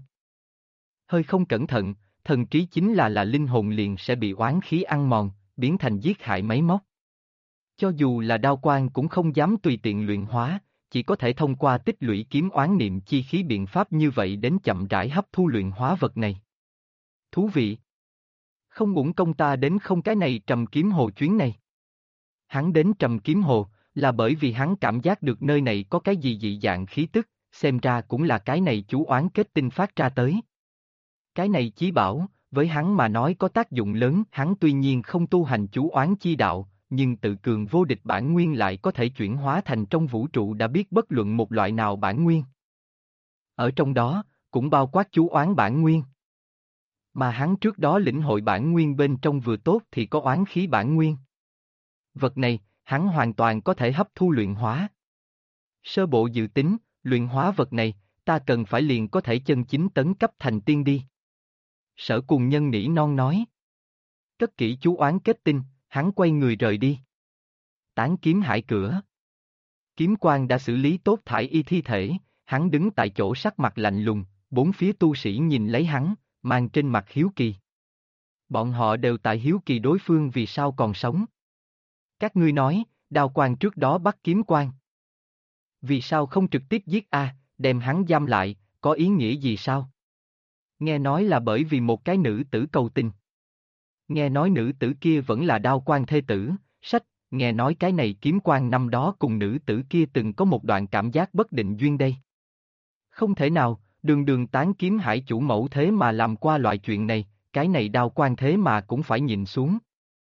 Hơi không cẩn thận, thần trí chính là linh hồn liền sẽ bị oán khí ăn mòn, biến thành giết hại máy móc. Cho dù là Đao Quan cũng không dám tùy tiện luyện hóa, chỉ có thể thông qua tích lũy kiếm oán niệm chi khí biện pháp như vậy đến chậm rãi hấp thu luyện hóa vật này. Thú vị! Không uổng công ta đến không cái này Trầm Kiếm Hồ chuyến này. Hắn đến Trầm Kiếm Hồ, là bởi vì hắn cảm giác được nơi này có cái gì dị dạng khí tức, xem ra cũng là cái này chú oán kết tinh phát ra tới. Cái này chí bảo, với hắn mà nói có tác dụng lớn, hắn tuy nhiên không tu hành chú oán chi đạo, nhưng tự cường vô địch bản nguyên lại có thể chuyển hóa thành trong vũ trụ đã biết bất luận một loại nào bản nguyên. Ở trong đó, cũng bao quát chú oán bản nguyên. Mà hắn trước đó lĩnh hội bản nguyên bên trong vừa tốt thì có oán khí bản nguyên. Vật này, hắn hoàn toàn có thể hấp thu luyện hóa. Sơ bộ dự tính, luyện hóa vật này, ta cần phải liền có thể chân chính tấn cấp thành tiên đi. Sở Cùng Nhân nỉ non nói. Cất kỹ chú oán kết tinh, hắn quay người rời đi. Tán Kiếm Hải cửa. Kiếm Quan đã xử lý tốt thải y thi thể, hắn đứng tại chỗ sắc mặt lạnh lùng, bốn phía tu sĩ nhìn lấy hắn, mang trên mặt hiếu kỳ. Bọn họ đều tại hiếu kỳ đối phương vì sao còn sống. Các ngươi nói, Đao Quan trước đó bắt Kiếm Quan. Vì sao không trực tiếp giết đem hắn giam lại, có ý nghĩa gì sao? Nghe nói là bởi vì một cái nữ tử cầu tình. Nghe nói nữ tử kia vẫn là Đao Quan thê tử, nghe nói cái này Kiếm Quan năm đó cùng nữ tử kia từng có một đoạn cảm giác bất định duyên đây. Không thể nào, đường đường Tán Kiếm Hải chủ mẫu thế mà làm qua loại chuyện này, cái này Đao Quan thế mà cũng phải nhìn xuống.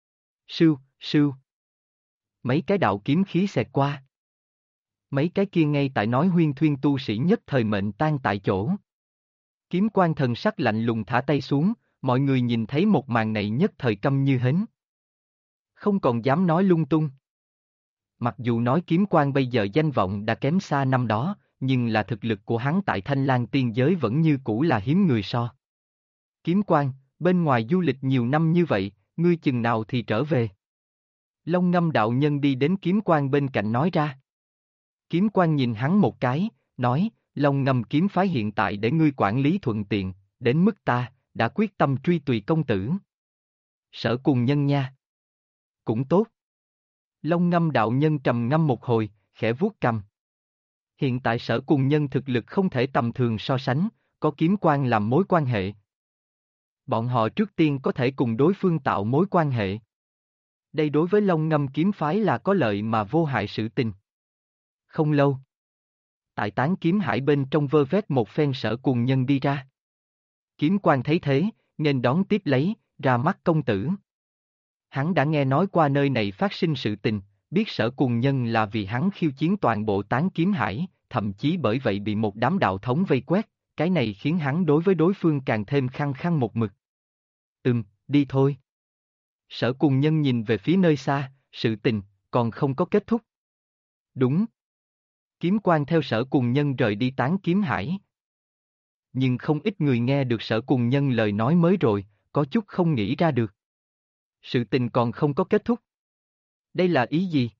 Sưu. Mấy cái đạo kiếm khí xẹt qua. Mấy cái kia ngay tại nói huyên thuyên tu sĩ nhất thời mệnh tan tại chỗ. Kiếm Quan thần sắc lạnh lùng thả tay xuống, mọi người nhìn thấy một màn này nhất thời câm như hến. Không còn dám nói lung tung. Mặc dù nói Kiếm Quan bây giờ danh vọng đã kém xa năm đó, nhưng là thực lực của hắn tại Thanh Lang tiên giới vẫn như cũ là hiếm người so. Kiếm Quan, bên ngoài du lịch nhiều năm như vậy, ngươi chừng nào thì trở về. Long Ngâm đạo nhân đi đến Kiếm Quan bên cạnh nói ra. Kiếm Quan nhìn hắn một cái, nói, Long Ngâm kiếm phái hiện tại để ngươi quản lý thuận tiện, đến mức ta, đã quyết tâm truy tùy công tử. Sở Cùng Nhân nha. Cũng tốt. Long Ngâm đạo nhân trầm ngâm một hồi, khẽ vuốt cằm. Hiện tại Sở Cùng Nhân thực lực không thể tầm thường so sánh, có kiếm quan làm mối quan hệ. Bọn họ trước tiên có thể cùng đối phương tạo mối quan hệ. Đây đối với Long Ngâm kiếm phái là có lợi mà vô hại sự tình. Không lâu, tại Tán Kiếm Hải bên trong vơ vét một phen Sở Cùng Nhân đi ra. Kiếm quan thấy thế, nên đón tiếp lấy, ra mắt công tử. Hắn đã nghe nói qua nơi này phát sinh sự tình, biết Sở Cùng Nhân là vì hắn khiêu chiến toàn bộ Tán Kiếm Hải, thậm chí bởi vậy bị một đám đạo thống vây quét, cái này khiến hắn đối với đối phương càng thêm khăng khăng một mực. Đi thôi. Sở Cùng Nhân nhìn về phía nơi xa, sự tình, còn không có kết thúc. Đúng. Kiếm quan theo Sở Cùng Nhân rời đi Tán Kiếm Hải. Nhưng không ít người nghe được Sở Cùng Nhân lời nói mới rồi, có chút không nghĩ ra được. Sự tình còn không có kết thúc. Đây là ý gì?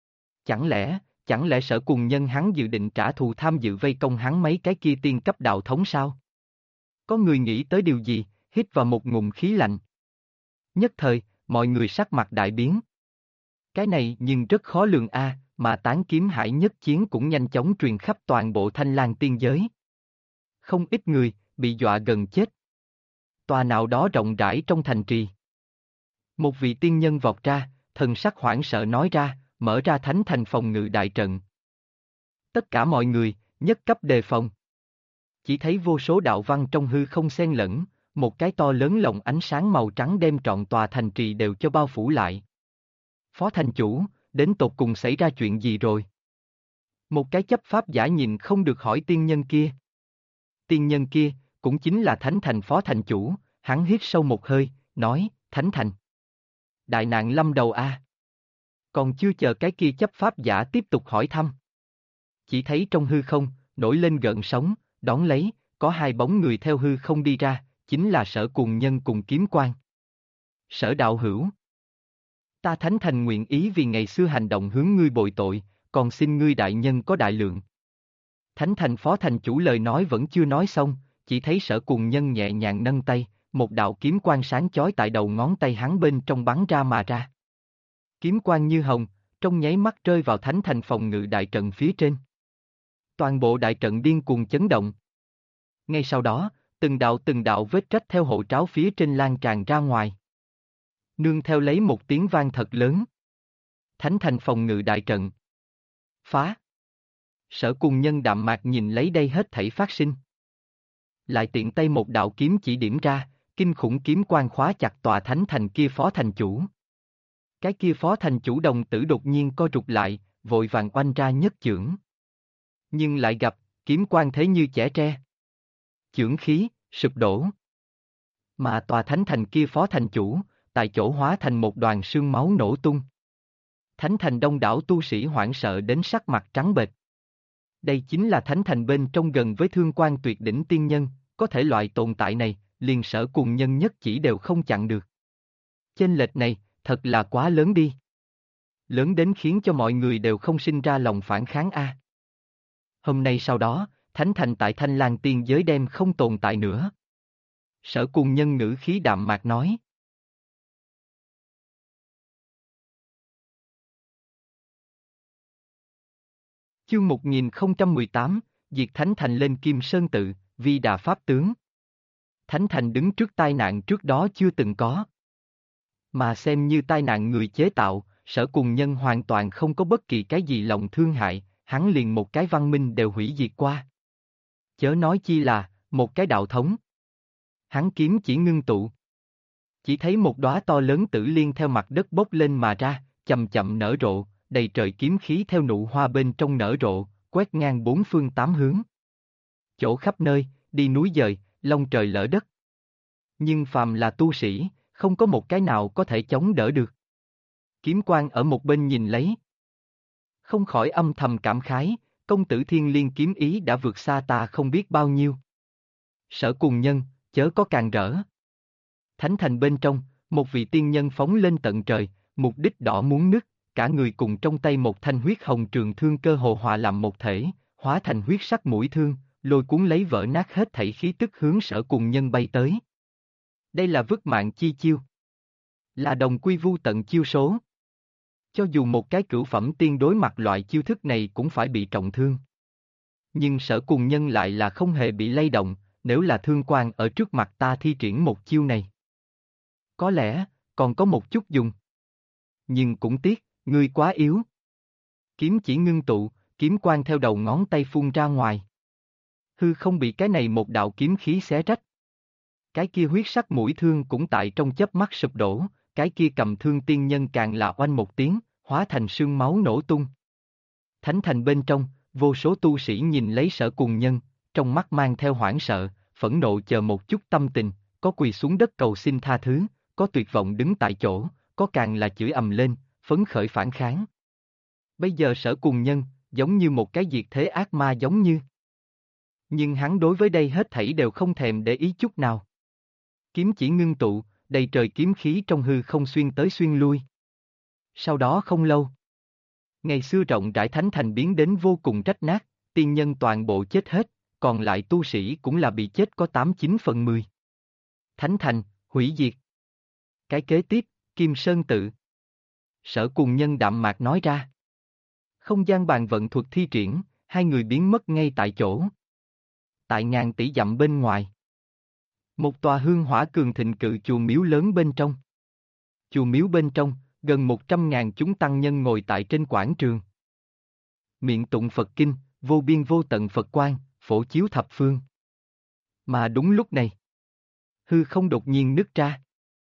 Chẳng lẽ Sở Cùng Nhân hắn dự định trả thù tham dự vây công hắn mấy cái kia tiên cấp đạo thống sao? Có người nghĩ tới điều gì, hít vào một ngụm khí lạnh. Nhất thời, mọi người sắc mặt đại biến. Cái này nhưng rất khó lường mà Tán Kiếm Hải nhất chiến cũng nhanh chóng truyền khắp toàn bộ Thanh Lang tiên giới. Không ít người, bị dọa gần chết. Tòa nào đó rộng rãi trong thành trì. Một vị tiên nhân vọt ra, thần sắc hoảng sợ nói ra, mở ra thánh thành phòng ngự đại trận. Tất cả mọi người, nhất cấp đề phòng. Chỉ thấy vô số đạo văn trong hư không xen lẫn, một cái to lớn lồng ánh sáng màu trắng đem trọn tòa thành trì đều cho bao phủ lại. Phó thành chủ, đến tột cùng xảy ra chuyện gì rồi? Một cái chấp pháp giả nhìn không được hỏi tiên nhân kia. Tiên nhân kia, cũng chính là Thánh Thành phó thành chủ, hắn hít sâu một hơi, nói, Thánh Thành. Đại nạn lâm đầu Còn chưa chờ cái kia chấp pháp giả tiếp tục hỏi thăm. Chỉ thấy trong hư không, nổi lên gợn sóng, đón lấy, có hai bóng người theo hư không đi ra, chính là Sở Cùng Nhân cùng Kiếm Quan. Sở đạo hữu. Ta Thánh Thành nguyện ý vì ngày xưa hành động hướng ngươi bồi tội, còn xin ngươi đại nhân có đại lượng. Thánh Thành phó thành chủ lời nói vẫn chưa nói xong, chỉ thấy Sở Cùng Nhân nhẹ nhàng nâng tay, một đạo kiếm quang sáng chói tại đầu ngón tay hắn bên trong bắn ra mà ra. Kiếm quang như hồng, trong nháy mắt rơi vào Thánh Thành phòng ngự đại trận phía trên. Toàn bộ đại trận điên cuồng chấn động. Ngay sau đó, từng đạo vết rách theo hộ tráo phía trên lan tràn ra ngoài. Nương theo lấy một tiếng vang thật lớn. Thánh Thành phòng ngự đại trận. Phá. Sở Cùng Nhân đạm mạc nhìn lấy đây hết thảy phát sinh. Lại tiện tay một đạo kiếm chỉ điểm ra, kinh khủng kiếm quang khóa chặt tòa Thánh Thành kia phó thành chủ. Cái kia phó thành chủ đồng tử đột nhiên co rụt lại, vội vàng oanh ra nhất chưởng. Nhưng lại gặp, kiếm quang thế như chẻ tre. Chưởng khí, sụp đổ. Mà tòa Thánh Thành kia phó thành chủ, tại chỗ hóa thành một đoàn sương máu nổ tung. Thánh Thành đông đảo tu sĩ hoảng sợ đến sắc mặt trắng bệch. Đây chính là Thánh Thành bên trong gần với Thương Quan tuyệt đỉnh tiên nhân, có thể loại tồn tại này, liền Sở Cùng Nhân nhất chỉ đều không chặn được. Chênh lệch này, thật là quá lớn đi. Lớn đến khiến cho mọi người đều không sinh ra lòng phản kháng Hôm nay sau đó, Thánh Thành tại Thanh Lang tiên giới đem không tồn tại nữa. Sở Cùng Nhân ngữ khí đạm mạc nói. Chương 1018, Diệt Thánh Thành lên Kim Sơn Tự, Vi Đà Pháp Tướng. Thánh Thành đứng trước tai nạn trước đó chưa từng có. Mà xem như tai nạn người chế tạo, Sở Cùng Nhân hoàn toàn không có bất kỳ cái gì lòng thương hại, hắn liền một cái văn minh đều hủy diệt qua. Chớ nói chi là, một cái đạo thống. Hắn kiếm chỉ ngưng tụ. Chỉ thấy một đóa to lớn tử liên theo mặt đất bốc lên mà ra, chậm chậm nở rộ, đầy trời kiếm khí theo nụ hoa bên trong nở rộ, quét ngang bốn phương tám hướng. Chỗ khắp nơi, đi núi dời, long trời lở đất. Nhưng phàm là tu sĩ, không có một cái nào có thể chống đỡ được. Kiếm Quan ở một bên nhìn lấy. Không khỏi âm thầm cảm khái, công tử Thiên Liên kiếm ý đã vượt xa ta không biết bao nhiêu. Sở Cùng Nhân, chớ có càng rỡ. Thánh Thành bên trong, một vị tiên nhân phóng lên tận trời, mục đích đỏ muốn nứt, cả người cùng trong tay một thanh huyết hồng trường thương cơ hồ hòa làm một thể, hóa thành huyết sắc mũi thương, lôi cuốn lấy vỡ nát hết thảy khí tức hướng Sở Cùng Nhân bay tới. Đây là vứt mạng chi chiêu. Là đồng quy vu tận chiêu số. Cho dù một cái cửu phẩm tiên đối mặt loại chiêu thức này cũng phải bị trọng thương. Nhưng Sở Cùng Nhân lại là không hề bị lay động, nếu là Thương Quan ở trước mặt ta thi triển một chiêu này. Có lẽ, còn có một chút dùng. Nhưng cũng tiếc, ngươi quá yếu. Kiếm chỉ ngưng tụ, kiếm quang theo đầu ngón tay phun ra ngoài. Hư không bị cái này một đạo kiếm khí xé rách. Cái kia huyết sắc mũi thương cũng tại trong chớp mắt sụp đổ, cái kia cầm thương tiên nhân càng là oanh một tiếng, hóa thành sương máu nổ tung. Thánh thành bên trong, vô số tu sĩ nhìn lấy Sở Cùng Nhân, trong mắt mang theo hoảng sợ, phẫn nộ chờ một chút tâm tình, có quỳ xuống đất cầu xin tha thứ, có tuyệt vọng đứng tại chỗ, có càng là chửi ầm lên, phấn khởi phản kháng. Bây giờ Sở Cùng Nhân, giống như một cái diệt thế ác ma giống như. Nhưng hắn đối với đây hết thảy đều không thèm để ý chút nào. Kiếm chỉ ngưng tụ, đầy trời kiếm khí trong hư không xuyên tới xuyên lui. Sau đó không lâu, ngày xưa rộng rãi thánh thành biến đến vô cùng rách nát, tiên nhân toàn bộ chết hết, còn lại tu sĩ cũng là bị chết có 8-9/10. Thánh thành, hủy diệt. Cái kế tiếp, Kim Sơn tự. Sở Cùng Nhân đạm mạc nói ra. Không gian bàn vận thuật thi triển, hai người biến mất ngay tại chỗ. Tại ngàn tỷ dặm bên ngoài. Một tòa hương hỏa cường thịnh cự chùa miếu lớn bên trong. Chùa miếu bên trong, gần 100.000 chúng tăng nhân ngồi tại trên quảng trường. Miệng tụng Phật kinh, vô biên vô tận Phật quang, phổ chiếu thập phương. Mà đúng lúc này, hư không đột nhiên nứt ra.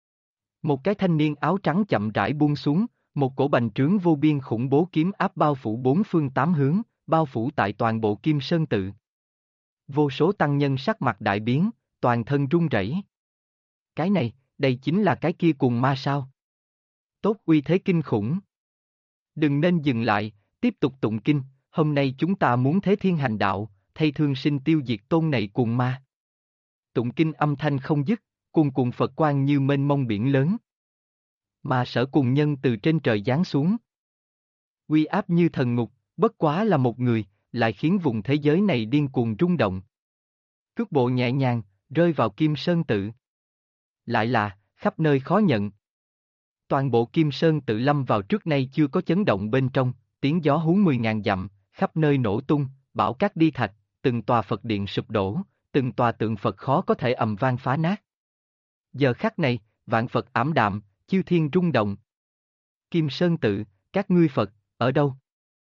Một cái thanh niên áo trắng chậm rãi buông xuống, một cổ bành trướng vô biên khủng bố kiếm áp bao phủ bốn phương tám hướng, bao phủ tại toàn bộ Kim Sơn tự. Vô số tăng nhân sắc mặt đại biến, toàn thân run rẩy. Cái này, đây chính là cái kia cùng ma sao? Tốt uy thế kinh khủng. Đừng nên dừng lại, tiếp tục tụng kinh, hôm nay chúng ta muốn thế thiên hành đạo, thay thương sinh tiêu diệt tôn này cùng ma. Tụng kinh âm thanh không dứt, cuồn cuộn Phật quang như mênh mông biển lớn. Mà Sở Cùng Nhân từ trên trời giáng xuống. Uy áp như thần ngục, bất quá là một người, lại khiến vùng thế giới này điên cuồng rung động. Cước bộ nhẹ nhàng, rơi vào Kim Sơn tự. Lại là, khắp nơi khó nhận. Toàn bộ Kim Sơn tự lâm vào trước nay chưa có chấn động bên trong, tiếng gió hú 10.000 dặm, khắp nơi nổ tung, bão cát đi thạch, từng tòa Phật điện sụp đổ, từng tòa tượng Phật khó có thể ầm vang phá nát. Giờ khắc này, vạn Phật ảm đạm, chư thiên rung động. Kim Sơn tự, các ngươi Phật, ở đâu?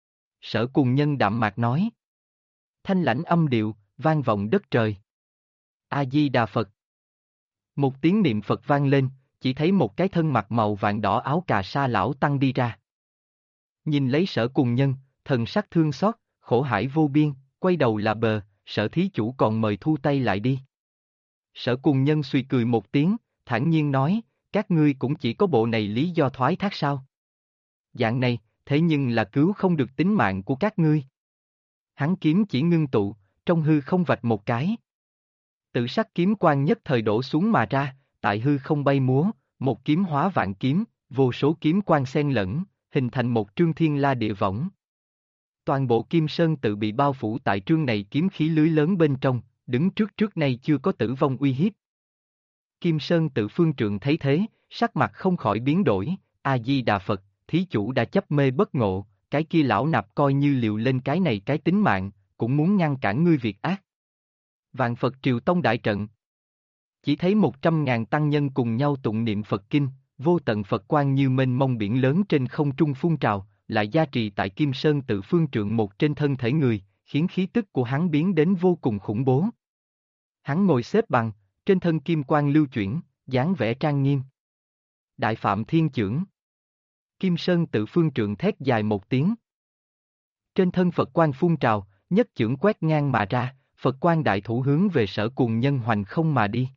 Sở Cùng Nhân đạm mạc nói. Thanh lãnh âm điệu, vang vọng đất trời. A-di-đà Phật. Một tiếng niệm Phật vang lên, chỉ thấy một cái thân mặc màu vàng đỏ áo cà sa lão tăng đi ra. Nhìn lấy Sở Cùng Nhân, thần sắc thương xót, khổ hải vô biên, quay đầu là bờ, Sở thí chủ còn mời thu tay lại đi. Sở Cùng Nhân suy cười một tiếng, thản nhiên nói, các ngươi cũng chỉ có bộ này lý do thoái thác sao? Dạng này, thế nhưng là cứu không được tính mạng của các ngươi. Hắn kiếm chỉ ngưng tụ, trong hư không vạch một cái. Tự sắc kiếm quang nhất thời đổ xuống mà ra, tại hư không bay múa, một kiếm hóa vạn kiếm, vô số kiếm quang xen lẫn, hình thành một trương thiên la địa võng. Toàn bộ Kim Sơn tự bị bao phủ tại trương này kiếm khí lưới lớn bên trong, đứng trước nay chưa có tử vong uy hiếp. Kim Sơn tự phương trượng thấy thế, sắc mặt không khỏi biến đổi, A-di-đà Phật, thí chủ đã chấp mê bất ngộ, cái kia lão nạp coi như liều lên cái này cái tính mạng, cũng muốn ngăn cản ngươi việc ác. Vạn Phật triều tông đại trận. Chỉ thấy 100.000 tăng nhân cùng nhau tụng niệm Phật kinh, vô tận Phật quang như mênh mông biển lớn trên không trung phun trào, lại gia trì tại Kim Sơn tự phương trượng một trên thân thể người, khiến khí tức của hắn biến đến vô cùng khủng bố. Hắn ngồi xếp bằng, trên thân kim quang lưu chuyển, dáng vẻ trang nghiêm. Đại Phạm Thiên Chưởng. Kim Sơn tự phương trượng thét dài một tiếng. Trên thân Phật quang phun trào, nhất chưởng quét ngang mà ra, Phật quang đại thủ hướng về Sở Cùng Nhân hoành không mà đi.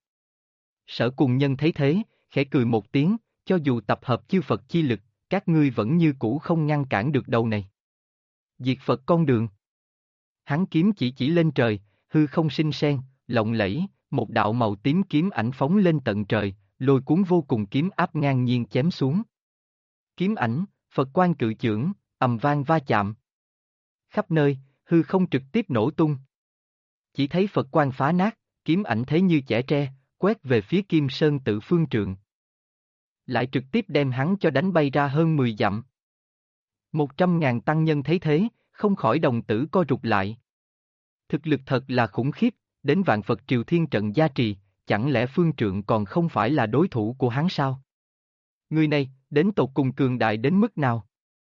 Sở Cùng Nhân thấy thế, khẽ cười một tiếng, cho dù tập hợp chư Phật chi lực, các ngươi vẫn như cũ không ngăn cản được đầu này. Diệt Phật con đường. Hắn kiếm chỉ lên trời, hư không sinh sen, lộng lẫy, một đạo màu tím kiếm ảnh phóng lên tận trời, lôi cuốn vô cùng kiếm áp ngang nhiên chém xuống. Kiếm ảnh, Phật quang cự chưởng, ầm vang va chạm. Khắp nơi, hư không trực tiếp nổ tung. Chỉ thấy Phật quang phá nát, kiếm ảnh thế như chẻ tre, quét về phía Kim Sơn tự phương trượng. Lại trực tiếp đem hắn cho đánh bay ra hơn 10 dặm. 100.000 tăng nhân thấy thế, không khỏi đồng tử co rụt lại. Thực lực thật là khủng khiếp, đến vạn Phật Triều Thiên trận gia trì, chẳng lẽ Phương Trượng còn không phải là đối thủ của hắn sao? Người này, đến tột cùng cường đại đến mức nào?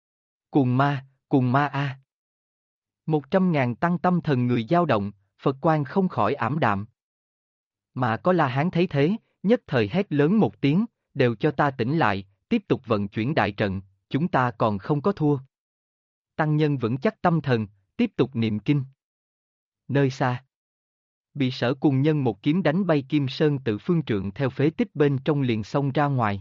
Cuồng ma a. 100.000 tăng tâm thần người dao động, Phật quan không khỏi ảm đạm. Mà có La Hán thấy thế, nhất thời hét lớn một tiếng, đều cho ta tỉnh lại, tiếp tục vận chuyển đại trận, chúng ta còn không có thua. Tăng nhân vững chắc tâm thần, tiếp tục niệm kinh. Nơi xa, bị Sở Cùng Nhân một kiếm đánh bay Kim Sơn Tự Phương Trượng theo phế tích bên trong liền xông ra ngoài.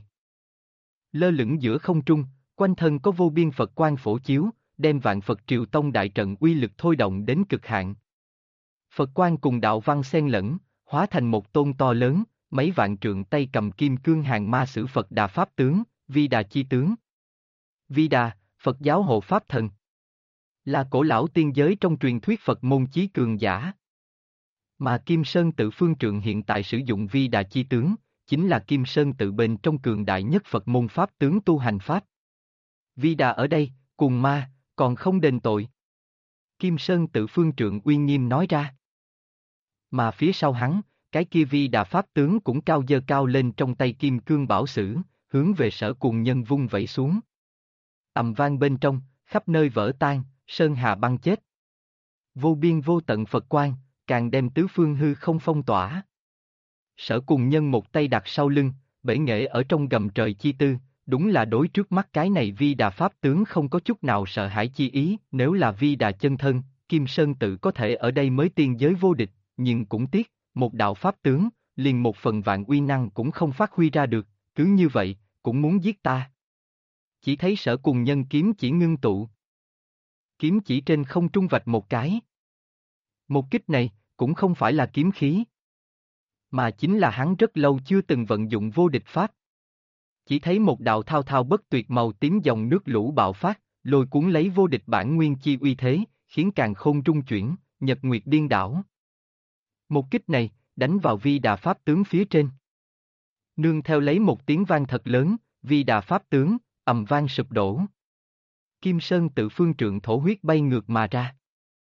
Lơ lửng giữa không trung, quanh thân có vô biên Phật quang phổ chiếu, đem vạn Phật Triều Tông đại trận uy lực thôi động đến cực hạn. Phật quang cùng đạo văn xen lẫn, hóa thành một tôn to lớn, mấy vạn trượng tay cầm kim cương hàng ma sử Phật Đà Pháp tướng, Vi Đà chi tướng. Vi Đà, Phật giáo hộ Pháp thần. Là cổ lão tiên giới trong truyền thuyết Phật môn chí cường giả. Mà Kim Sơn Tự Phương Trượng hiện tại sử dụng Vi Đà chi tướng, chính là Kim Sơn Tự bên trong cường đại nhất Phật môn Pháp tướng tu hành Pháp. Vi Đà ở đây, cùng ma, còn không đền tội. Kim Sơn Tự Phương Trượng uy nghiêm nói ra. Mà phía sau hắn, cái kia Vi Đà Pháp tướng cũng cao dơ cao lên trong tay kim cương bảo sử, hướng về Sở Cùng Nhân vung vẩy xuống. Ầm vang bên trong, khắp nơi vỡ tan, sơn hà băng chết. Vô biên vô tận Phật quang, càng đem tứ phương hư không phong tỏa. Sở Cùng Nhân một tay đặt sau lưng, bể nghệ ở trong gầm trời chi tư, đúng là đối trước mắt cái này Vi Đà Pháp tướng không có chút nào sợ hãi chi ý, nếu là Vi Đà chân thân, Kim Sơn Tự có thể ở đây mới tiên giới vô địch, nhưng cũng tiếc, một đạo Pháp tướng, liền một phần vạn uy năng cũng không phát huy ra được, cứ như vậy, cũng muốn giết ta. Chỉ thấy Sở Cùng Nhân kiếm chỉ ngưng tụ. Kiếm chỉ trên không trung vạch một cái. Một kích này, cũng không phải là kiếm khí, mà chính là hắn rất lâu chưa từng vận dụng vô địch pháp. Chỉ thấy một đạo thao thao bất tuyệt màu tím dòng nước lũ bạo phát, lôi cuốn lấy vô địch bản nguyên chi uy thế, khiến càn khôn rung chuyển, nhật nguyệt điên đảo. Một kích này, đánh vào Vi Đà Pháp tướng phía trên. Nương theo lấy một tiếng vang thật lớn, Vi Đà Pháp tướng, ầm vang sụp đổ. Kim Sơn Tự Phương Trượng thổ huyết bay ngược mà ra.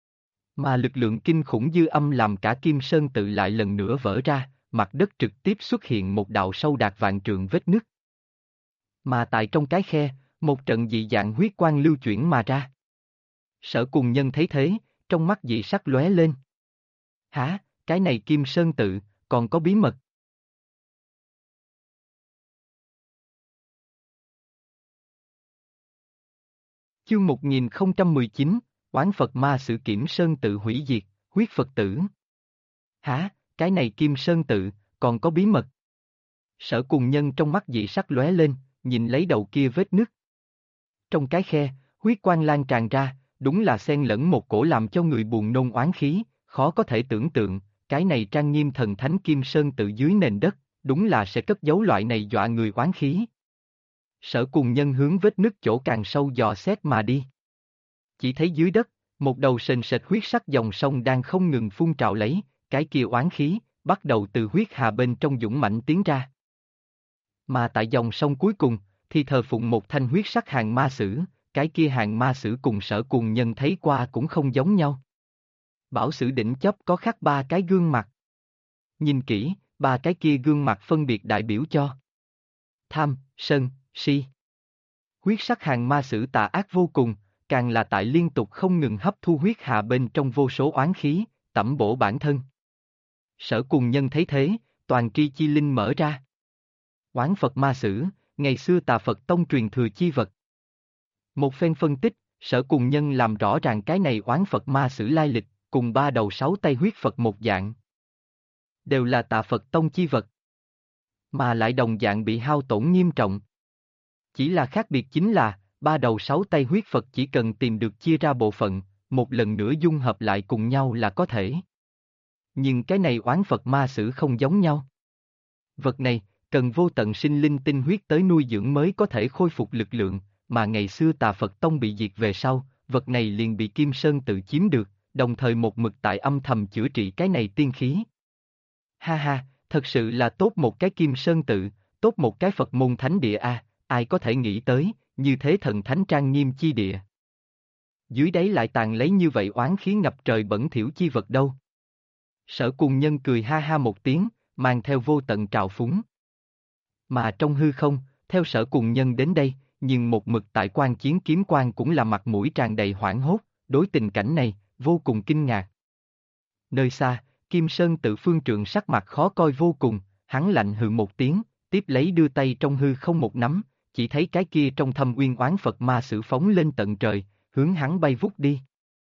Mà lực lượng kinh khủng dư âm làm cả Kim Sơn Tự lại lần nữa vỡ ra, mặt đất trực tiếp xuất hiện một đạo sâu đạt vạn trượng vết nứt. Mà tại trong cái khe, một trận dị dạng huyết quang lưu chuyển mà ra. Sở Cùng Nhân thấy thế, trong mắt dị sắc lóe lên. Hả, cái này Kim Sơn Tự, còn có bí mật. Chương 1019, Oán Phật Ma Sử Kiểm Sơn Tự hủy diệt, huyết Phật tử. Hả, cái này Kim Sơn Tự, còn có bí mật. Sở Cùng Nhân trong mắt dị sắc lóe lên, nhìn lấy đầu kia vết nứt. Trong cái khe, huyết quang lan tràn ra, đúng là xen lẫn một cổ làm cho người buồn nôn oán khí, khó có thể tưởng tượng, cái này trang nghiêm thần thánh Kim Sơn Tự dưới nền đất, đúng là sẽ cất giấu loại này dọa người oán khí. Sở Cùng Nhân hướng vết nứt chỗ càng sâu dò xét mà đi. Chỉ thấy dưới đất, một đầu sền sệt huyết sắc dòng sông đang không ngừng phun trào lấy, cái kia oán khí, bắt đầu từ huyết hà bên trong dũng mãnh tiến ra. Mà tại dòng sông cuối cùng, thì thờ phụng một thanh huyết sắc hàng ma sử, cái kia hàng ma sử cùng Sở Cùng Nhân thấy qua cũng không giống nhau. Bảo sử đỉnh chóp có khắc ba cái gương mặt. Nhìn kỹ, ba cái kia gương mặt phân biệt đại biểu cho tham, sân, si. Huyết sắc hàng ma sử tà ác vô cùng, càng là tại liên tục không ngừng hấp thu huyết hà bên trong vô số oán khí, tẩm bổ bản thân. Sở Cùng Nhân thấy thế, toàn tri chi linh mở ra. Oán Phật ma sử, ngày xưa Tà Phật tông truyền thừa chi vật. Một phen phân tích, Sở Cùng Nhân làm rõ ràng cái này oán Phật ma sử lai lịch, cùng ba đầu sáu tay huyết Phật một dạng. Đều là Tà Phật tông chi vật. Mà lại đồng dạng bị hao tổn nghiêm trọng. Chỉ là khác biệt chính là, ba đầu sáu tay huyết Phật chỉ cần tìm được chia ra bộ phận, một lần nữa dung hợp lại cùng nhau là có thể. Nhưng cái này oán Phật ma sử không giống nhau. Vật này, cần vô tận sinh linh tinh huyết tới nuôi dưỡng mới có thể khôi phục lực lượng, mà ngày xưa Tà Phật tông bị diệt về sau, vật này liền bị Kim Sơn Tự chiếm được, đồng thời một mực tại âm thầm chữa trị cái này tiên khí. Ha ha, thật sự là tốt một cái Kim Sơn Tự, tốt một cái Phật môn thánh địa a, ai có thể nghĩ tới, như thế thần thánh trang nghiêm chi địa. dưới đáy lại tàn lấy như vậy oán khí ngập trời bẩn thỉu chi vật đâu. Sở Cùng Nhân cười ha ha một tiếng, mang theo vô tận trào phúng. Mà trong hư không, theo Sở Cùng Nhân đến đây, nhưng một mực tại quan chiến kiếm quan cũng là mặt mũi tràn đầy hoảng hốt, đối tình cảnh này, vô cùng kinh ngạc. Nơi xa, Kim Sơn Tự Phương Trượng sắc mặt khó coi vô cùng, hắn lạnh hừ một tiếng, tiếp lấy đưa tay trong hư không một nắm, chỉ thấy cái kia trong thâm uyên oán Phật ma sử phóng lên tận trời, hướng hắn bay vút đi.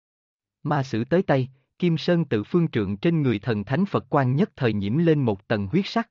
Ma sử tới tay, Kim Sơn Tự Phương Trượng trên người thần thánh Phật quang nhất thời nhiễm lên một tầng huyết sắc.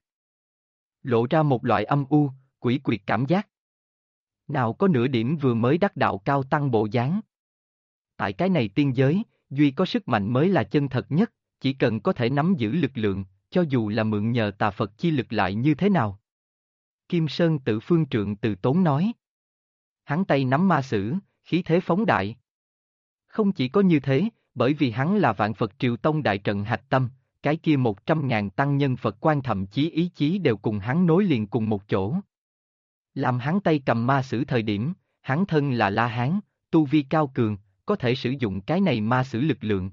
Lộ ra một loại âm u, quỷ quyệt cảm giác. Nào có nửa điểm vừa mới đắc đạo cao tăng bộ dáng. Tại cái này tiên giới, duy có sức mạnh mới là chân thật nhất, chỉ cần có thể nắm giữ lực lượng, cho dù là mượn nhờ tà Phật chi lực lại như thế nào. Kim Sơn Tự Phương Trượng từ tốn nói. Hắn tay nắm ma sử, khí thế phóng đại. Không chỉ có như thế, bởi vì hắn là Vạn Phật Triều Tông đại trận hạch tâm, cái kia 100.000 tăng nhân Phật quan thậm chí ý chí đều cùng hắn nối liền cùng một chỗ. Làm hắn tay cầm ma sử thời điểm, hắn thân là La Hán, tu vi cao cường, có thể sử dụng cái này ma sử lực lượng.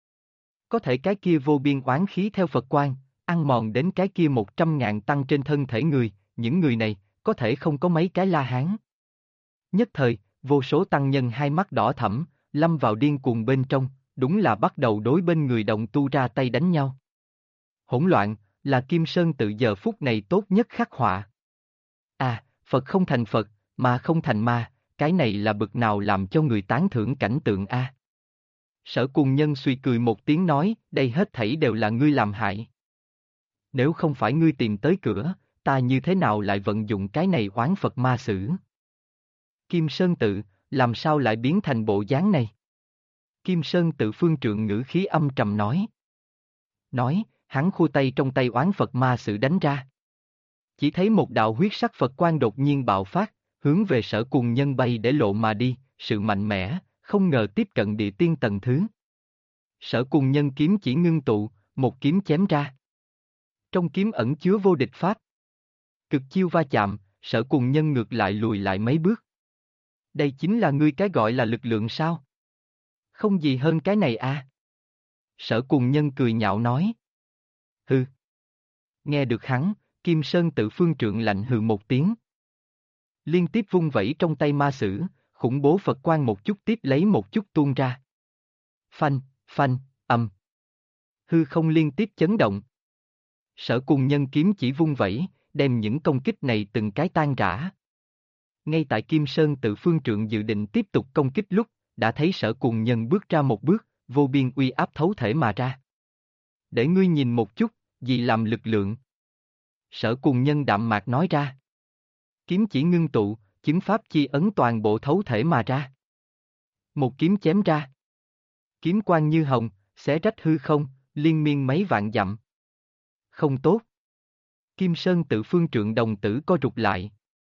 Có thể cái kia vô biên oán khí theo Phật quan, ăn mòn đến cái kia 100.000 tăng trên thân thể người, những người này, có thể không có mấy cái La Hán. Nhất thời, vô số tăng nhân hai mắt đỏ thẫm, lâm vào điên cuồng bên trong, đúng là bắt đầu đối bên người đồng tu ra tay đánh nhau. Hỗn loạn, là Kim Sơn Tự giờ phút này tốt nhất khắc họa. À, Phật không thành Phật, ma không thành ma, cái này là bực nào làm cho người tán thưởng cảnh tượng a. Sở Cùng Nhân suy cười một tiếng nói, đây hết thảy đều là ngươi làm hại. Nếu không phải ngươi tìm tới cửa, ta như thế nào lại vận dụng cái này oán Phật ma sử? Kim Sơn Tự, làm sao lại biến thành bộ dáng này? Kim Sơn Tự Phương Trượng ngữ khí âm trầm nói. Nói, hắn khua tay trong tay oán Phật ma sử đánh ra. Chỉ thấy một đạo huyết sắc Phật quang đột nhiên bạo phát, hướng về Sở Cùng Nhân bay để lộ mà đi, sự mạnh mẽ, không ngờ tiếp cận địa tiên tầng thứ. Sở Cùng Nhân kiếm chỉ ngưng tụ, một kiếm chém ra. Trong kiếm ẩn chứa vô địch pháp. Cực chiêu va chạm, Sở Cùng Nhân ngược lại lùi lại mấy bước. Đây chính là ngươi cái gọi là lực lượng sao? Không gì hơn cái này à? Sở Cùng Nhân cười nhạo nói. Hừ. Nghe được hắn, Kim Sơn Tự Phương Trượng lạnh hừ một tiếng. Liên tiếp vung vẩy trong tay ma sử, khủng bố Phật quang một chút tiếp lấy một chút tuôn ra. Phanh, phanh, âm. Hư không liên tiếp chấn động. Sở Cùng Nhân kiếm chỉ vung vẩy, đem những công kích này từng cái tan rã. Ngay tại Kim Sơn Tự Phương Trượng dự định tiếp tục công kích lúc, đã thấy Sở Cùng Nhân bước ra một bước, vô biên uy áp thấu thể mà ra. Để ngươi nhìn một chút, gì làm lực lượng. Sở Cùng Nhân đạm mạc nói ra. Kiếm chỉ ngưng tụ, chứng pháp chi ấn toàn bộ thấu thể mà ra. Một kiếm chém ra. Kiếm quang như hồng, xé rách hư không, liên miên mấy vạn dặm. Không tốt. Kim Sơn Tự Phương Trượng đồng tử co rụt lại.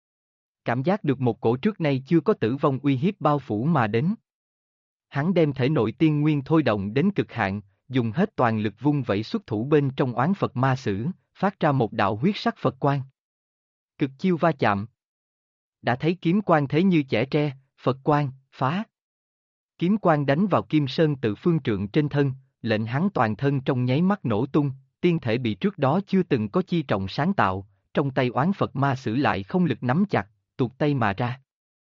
Cảm giác được một cổ trước nay chưa có tử vong uy hiếp bao phủ mà đến. Hắn đem thể nội tiên nguyên thôi động đến cực hạn, dùng hết toàn lực vung vẩy xuất thủ bên trong oán Phật ma sử, phát ra một đạo huyết sắc Phật quang. Cực chiêu va chạm. Đã thấy kiếm quang thế như chẻ tre, Phật quang, phá. Kiếm quang đánh vào Kim Sơn Tự Phương Trượng trên thân, lệnh hắn toàn thân trong nháy mắt nổ tung, tiên thể bị trước đó chưa từng có chi trọng sáng tạo, trong tay oán Phật ma sử lại không lực nắm chặt, tuột tay mà ra.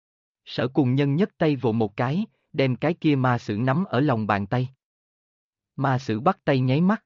Sở Cùng Nhân nhấc tay vồ một cái, đem cái kia ma sử nắm ở lòng bàn tay. Ma sử bắt tay nháy mắt.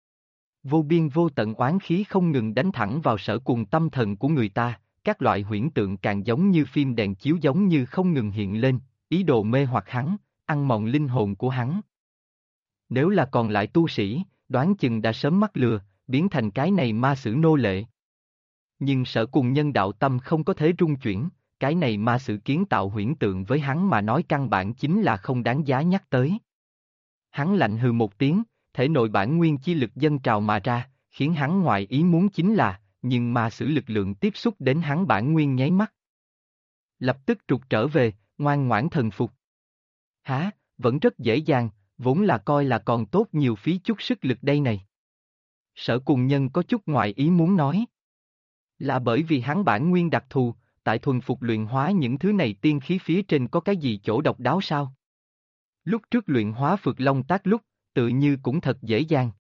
Vô biên vô tận oán khí không ngừng đánh thẳng vào Sở Cùng tâm thần của người ta, các loại huyễn tượng càng giống như phim đèn chiếu giống như không ngừng hiện lên, ý đồ mê hoặc hắn, ăn mòn linh hồn của hắn. Nếu là còn lại tu sĩ, đoán chừng đã sớm mắc lừa, biến thành cái này ma sử nô lệ. Nhưng Sở Cùng Nhân đạo tâm không có thế rung chuyển, cái này ma sử kiến tạo huyễn tượng với hắn mà nói căn bản chính là không đáng giá nhắc tới. Hắn lạnh hừ một tiếng, thể nội bản nguyên chi lực dâng trào mà ra, khiến hắn ngoài ý muốn chính là, nhưng ma sử lực lượng tiếp xúc đến hắn bản nguyên nháy mắt. Lập tức trục trở về, ngoan ngoãn thần phục. Hả, vẫn rất dễ dàng, vốn là coi là còn tốt nhiều phí chút sức lực đây này. Sở Cùng Nhân có chút ngoài ý muốn nói. Là bởi vì hắn bản nguyên đặc thù, tại thuần phục luyện hóa những thứ này tiên khí phía trên có cái gì chỗ độc đáo sao? Lúc trước luyện hóa Phược Long Tác lúc, tự như cũng thật dễ dàng.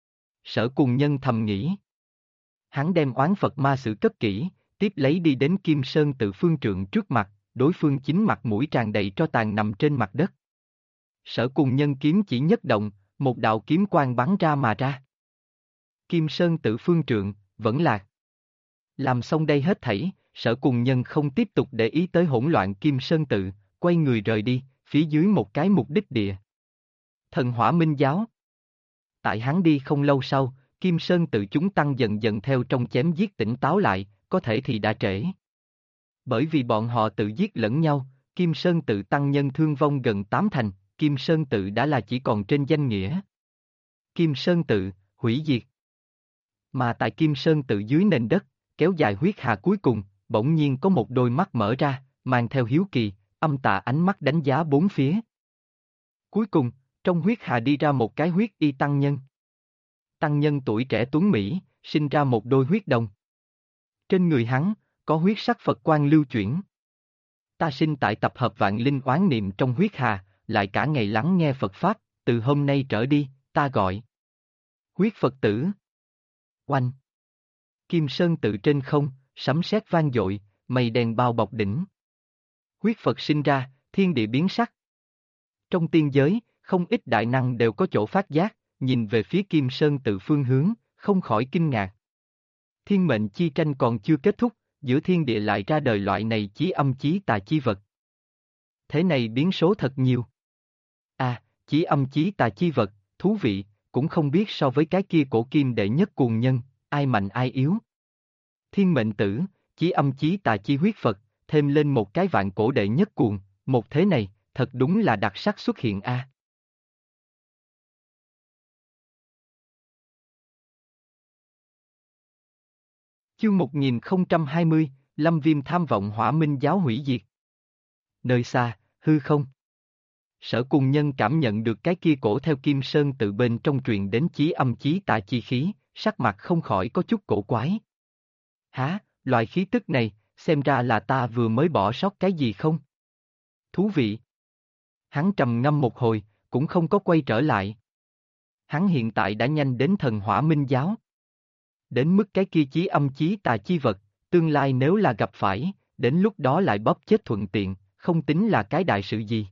Sở Cùng Nhân thầm nghĩ. Hắn đem oán Phật ma sử cất kỹ, tiếp lấy đi đến Kim Sơn Tự Phương Trượng trước mặt, đối phương chính mặt mũi tràn đầy tro tàn nằm trên mặt đất. Sở Cùng Nhân kiếm chỉ nhất động, một đạo kiếm quang bắn ra mà ra. Kim Sơn Tự Phương Trượng, vẫn lạc. Làm xong đây hết thảy, Sở Cùng Nhân không tiếp tục để ý tới hỗn loạn Kim Sơn Tự, quay người rời đi, phía dưới một cái mục đích địa. Thần Hỏa Minh Giáo. Tại hắn đi không lâu sau, Kim Sơn Tự chúng tăng dần dần theo trong chém giết tỉnh táo lại, có thể thì đã trễ. Bởi vì bọn họ tự giết lẫn nhau, Kim Sơn Tự tăng nhân thương vong gần 8 thành, Kim Sơn Tự đã là chỉ còn trên danh nghĩa. Kim Sơn Tự, hủy diệt. Mà tại Kim Sơn Tự dưới nền đất, kéo dài huyết hà cuối cùng, bỗng nhiên có một đôi mắt mở ra, mang theo hiếu kỳ, âm tà ánh mắt đánh giá bốn phía. Cuối cùng, trong huyết hà đi ra một cái huyết y tăng nhân. Tăng nhân tuổi trẻ tuấn Mỹ, sinh ra một đôi huyết đồng. Trên người hắn, có huyết sắc Phật quang lưu chuyển. Ta sinh tại tập hợp vạn linh oán niệm trong huyết hà, lại cả ngày lắng nghe Phật Pháp, từ hôm nay trở đi, ta gọi. Huyết Phật tử. Oanh. Kim Sơn Tự trên không, sấm sét vang dội, mây đen bao bọc đỉnh. Huyết Phật sinh ra, thiên địa biến sắc. Trong tiên giới, không ít đại năng đều có chỗ phát giác, nhìn về phía Kim Sơn Tự phương hướng, không khỏi kinh ngạc. Thiên mệnh chi tranh còn chưa kết thúc, giữa thiên địa lại ra đời loại này chí âm chí tà chi vật. Thế này biến số thật nhiều. À, chí âm chí tà chi vật, thú vị, cũng không biết so với cái kia cổ kim đệ nhất cuồng nhân, ai mạnh ai yếu. Thiên mệnh tử, chí âm chí tà chi huyết Phật, thêm lên một cái vạn cổ đệ nhất cuồng, một thế này, thật đúng là đặc sắc xuất hiện a. Chương 1020, Lâm Viêm tham vọng Hỏa Minh Giáo hủy diệt. Nơi xa, hư không. Sở Cùng Nhân cảm nhận được cái kia cổ theo Kim Sơn Tự bên trong truyền đến chí âm chí tà chi khí, sắc mặt không khỏi có chút cổ quái. Hả, loại khí tức này, xem ra là ta vừa mới bỏ sót cái gì không? Thú vị. Hắn trầm ngâm một hồi, cũng không có quay trở lại. Hắn hiện tại đã nhanh đến thần Hỏa Minh Giáo. Đến mức cái kia chí âm chí tà chi vật, tương lai nếu là gặp phải, đến lúc đó lại bóp chết thuận tiện, không tính là cái đại sự gì.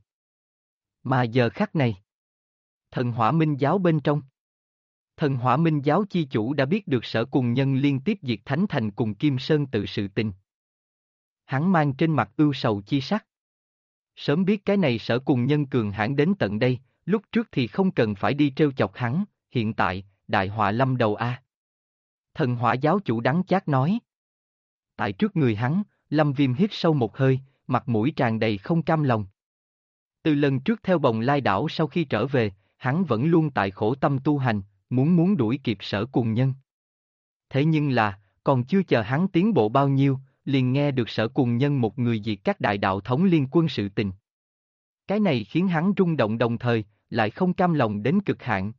Mà giờ khắc này, thần Hỏa Minh Giáo bên trong, thần Hỏa Minh Giáo chi chủ đã biết được Sở Cùng Nhân liên tiếp diệt Thánh Thành cùng Kim Sơn Tự sự tình. Hắn mang trên mặt ưu sầu chi sắc. Sớm biết cái này Sở Cùng Nhân cường hãn đến tận đây, lúc trước thì không cần phải đi trêu chọc hắn, hiện tại, đại họa lâm đầu a. Thần Hỏa Giáo chủ đắng chát nói. Tại trước người hắn, Lâm Viêm hít sâu một hơi, mặt mũi tràn đầy không cam lòng. Từ lần trước theo Bồng Lai đảo sau khi trở về, hắn vẫn luôn tại khổ tâm tu hành, muốn đuổi kịp Sở Cùng Nhân. Thế nhưng là, còn chưa chờ hắn tiến bộ bao nhiêu, liền nghe được Sở Cùng Nhân một người diệt các đại đạo thống liên quân sự tình. Cái này khiến hắn rung động đồng thời, lại không cam lòng đến cực hạn.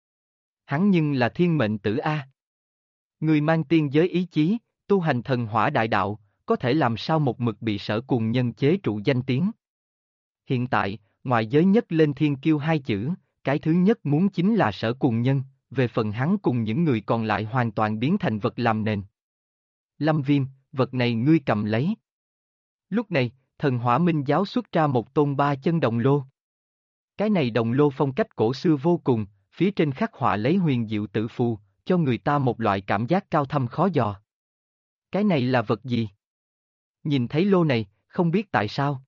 Hắn nhưng là thiên mệnh tử A. Người mang tiên giới ý chí, tu hành thần hỏa đại đạo, có thể làm sao một mực bị Sở Cùng Nhân chế trụ danh tiếng. Hiện tại, ngoại giới nhất lên thiên kiêu hai chữ, cái thứ nhất muốn chính là Sở Cùng Nhân, về phần hắn cùng những người còn lại hoàn toàn biến thành vật làm nền. Lâm Viêm, vật này ngươi cầm lấy. Lúc này, thần Hỏa Minh Giáo xuất ra một tôn ba chân đồng lô. Cái này đồng lô phong cách cổ xưa vô cùng, phía trên khắc họa lấy huyền diệu tự phù, cho người ta một loại cảm giác cao thâm khó dò. Cái này là vật gì? Nhìn thấy lô này, không biết tại sao.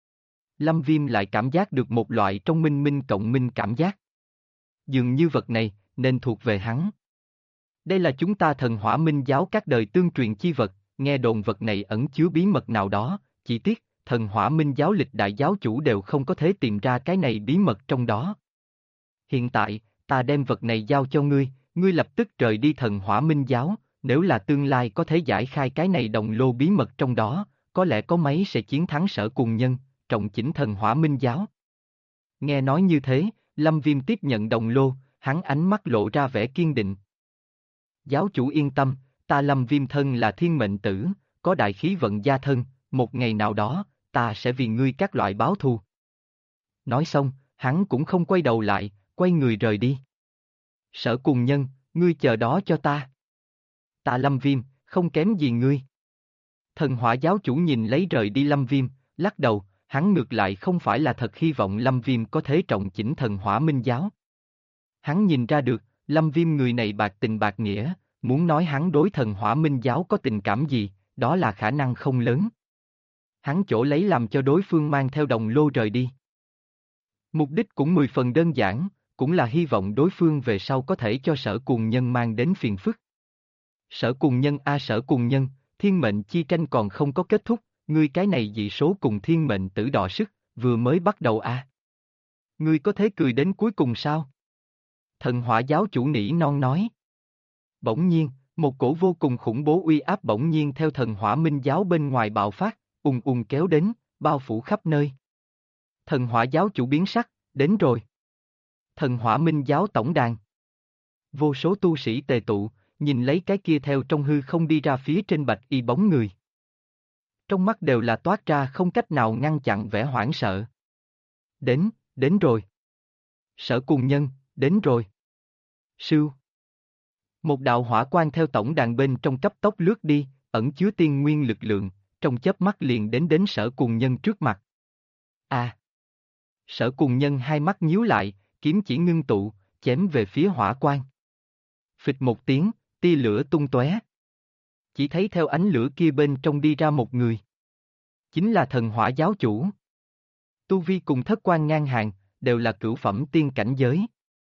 Lâm Viêm lại cảm giác được một loại trong minh minh cộng minh cảm giác. Dường như vật này, nên thuộc về hắn. Đây là chúng ta thần Hỏa Minh Giáo các đời tương truyền chi vật, nghe đồn vật này ẩn chứa bí mật nào đó, chỉ tiếc, thần Hỏa Minh Giáo lịch đại giáo chủ đều không có thể tìm ra cái này bí mật trong đó. Hiện tại, ta đem vật này giao cho ngươi, ngươi lập tức rời đi thần Hỏa Minh Giáo, nếu là tương lai có thể giải khai cái này đồng lô bí mật trong đó, có lẽ có mấy sẽ chiến thắng Sở Cùng Nhân, trọng chỉnh thần Hỏa Minh Giáo. Nghe nói như thế, Lâm Viêm tiếp nhận đồng lô, hắn ánh mắt lộ ra vẻ kiên định. Giáo chủ yên tâm, ta Lâm Viêm thân là thiên mệnh tử, có đại khí vận gia thân, một ngày nào đó, ta sẽ vì ngươi các loại báo thù. Nói xong, Hắn cũng không quay đầu lại, quay người rời đi. Sở Cùng Nhân, ngươi chờ đó cho ta. Tạ Lâm Viêm, không kém gì ngươi. Thần Hỏa giáo chủ nhìn lấy rời đi Lâm Viêm, lắc đầu, hắn ngược lại không phải là thật hy vọng Lâm Viêm có thể trọng chỉnh Thần Hỏa Minh giáo. Hắn nhìn ra được, Lâm Viêm người này bạc tình bạc nghĩa, muốn nói hắn đối Thần Hỏa Minh giáo có tình cảm gì, đó là khả năng không lớn. Hắn chỗ lấy làm cho đối phương mang theo đồng lô rời đi. Mục đích cũng 10 phần đơn giản, cũng là hy vọng đối phương về sau có thể cho Sở Cùng Nhân mang đến phiền phức. Sở Cùng Nhân Sở Cùng Nhân, thiên mệnh chi tranh còn không có kết thúc, ngươi cái này dị số cùng thiên mệnh tử đọ sức, vừa mới bắt đầu Ngươi có thế cười đến cuối cùng sao? Thần Hỏa giáo chủ nỉ non nói. Bỗng nhiên, một cổ vô cùng khủng bố uy áp bỗng nhiên theo Thần Hỏa Minh giáo bên ngoài bạo phát, ùn ùn kéo đến, bao phủ khắp nơi. Thần Hỏa giáo chủ biến sắc, đến rồi. Thần Hỏa Minh giáo tổng đàn. Vô số tu sĩ tề tụ, nhìn lấy cái kia theo trong hư không đi ra phía trên bạch y bóng người. Trong mắt đều là toát ra không cách nào ngăn chặn vẻ hoảng sợ. Đến rồi. Sở Cùng Nhân, đến rồi. Sưu. Một đạo hỏa quang theo tổng đàn bên trong cấp tốc lướt đi, ẩn chứa tiên nguyên lực lượng, trong chớp mắt liền đến Sở Cùng Nhân trước mặt. Sở Cùng Nhân hai mắt nhíu lại, kiếm chỉ ngưng tụ, chém về phía hỏa quang. Phịch một tiếng, tia lửa tung tóe. Chỉ thấy theo ánh lửa kia bên trong đi ra một người. Chính là Thần Hỏa giáo chủ. Tu vi cùng Thất Quan ngang hàng, đều là cửu phẩm tiên cảnh giới.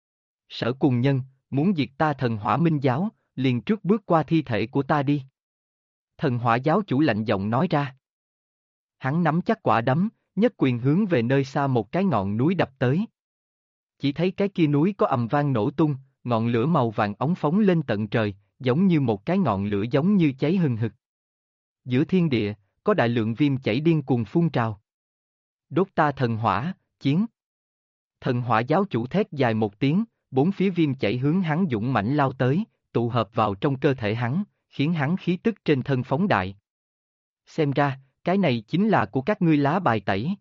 Sở Cùng Nhân, muốn diệt ta Thần Hỏa Minh giáo, liền trước bước qua thi thể của ta đi. Thần Hỏa giáo chủ lạnh giọng nói ra. Hắn nắm chắc quả đấm, nhất quyền hướng về nơi xa một cái ngọn núi đập tới. Chỉ thấy cái kia núi có ầm vang nổ tung, ngọn lửa màu vàng óng phóng lên tận trời, giống như một cái ngọn lửa giống như cháy hừng hực. Giữa thiên địa, có đại lượng viêm chảy điên cuồng phun trào. Đốt ta thần hỏa, chiến. Thần Hỏa giáo chủ thét dài một tiếng, bốn phía viêm chảy hướng hắn dũng mãnh lao tới, tụ hợp vào trong cơ thể hắn, khiến hắn khí tức trên thân phóng đại. Xem ra, cái này chính là của các ngươi lá bài tẩy.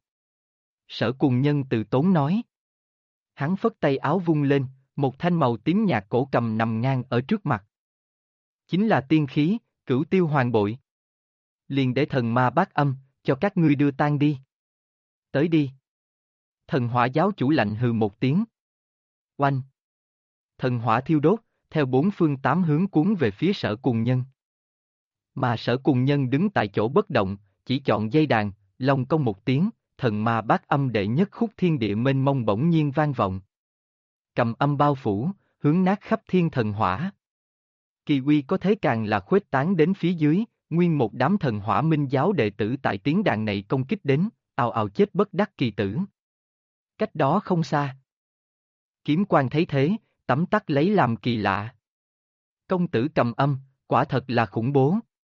Sở Cùng Nhân từ tốn nói. Hắn phất tay áo vung lên, một thanh màu tím nhạt cổ cầm nằm ngang ở trước mặt. Chính là tiên khí, Cửu Tiêu Hoàng Bội. Liền để thần ma bát âm, cho các ngươi đưa tan đi. Tới đi. Thần Hỏa giáo chủ lạnh hừ một tiếng. Oanh. Thần hỏa thiêu đốt, theo bốn phương tám hướng cuốn về phía Sở Cùng Nhân. Mà Sở Cùng Nhân đứng tại chỗ bất động, chỉ chọn dây đàn, long công một tiếng, thần ma bát âm đệ nhất khúc thiên địa mênh mông bỗng nhiên vang vọng. Cầm âm bao phủ, hướng nát khắp thiên thần hỏa. Kỳ uy có thế càng là khuếch tán đến phía dưới, nguyên một đám Thần Hỏa Minh giáo đệ tử tại tiếng đàn này công kích đến, ào ào chết bất đắc kỳ tử. Cách đó không xa. Kiếm Quan thấy thế, tấm tắc lấy làm kỳ lạ. Công tử cầm âm, quả thật là khủng bố.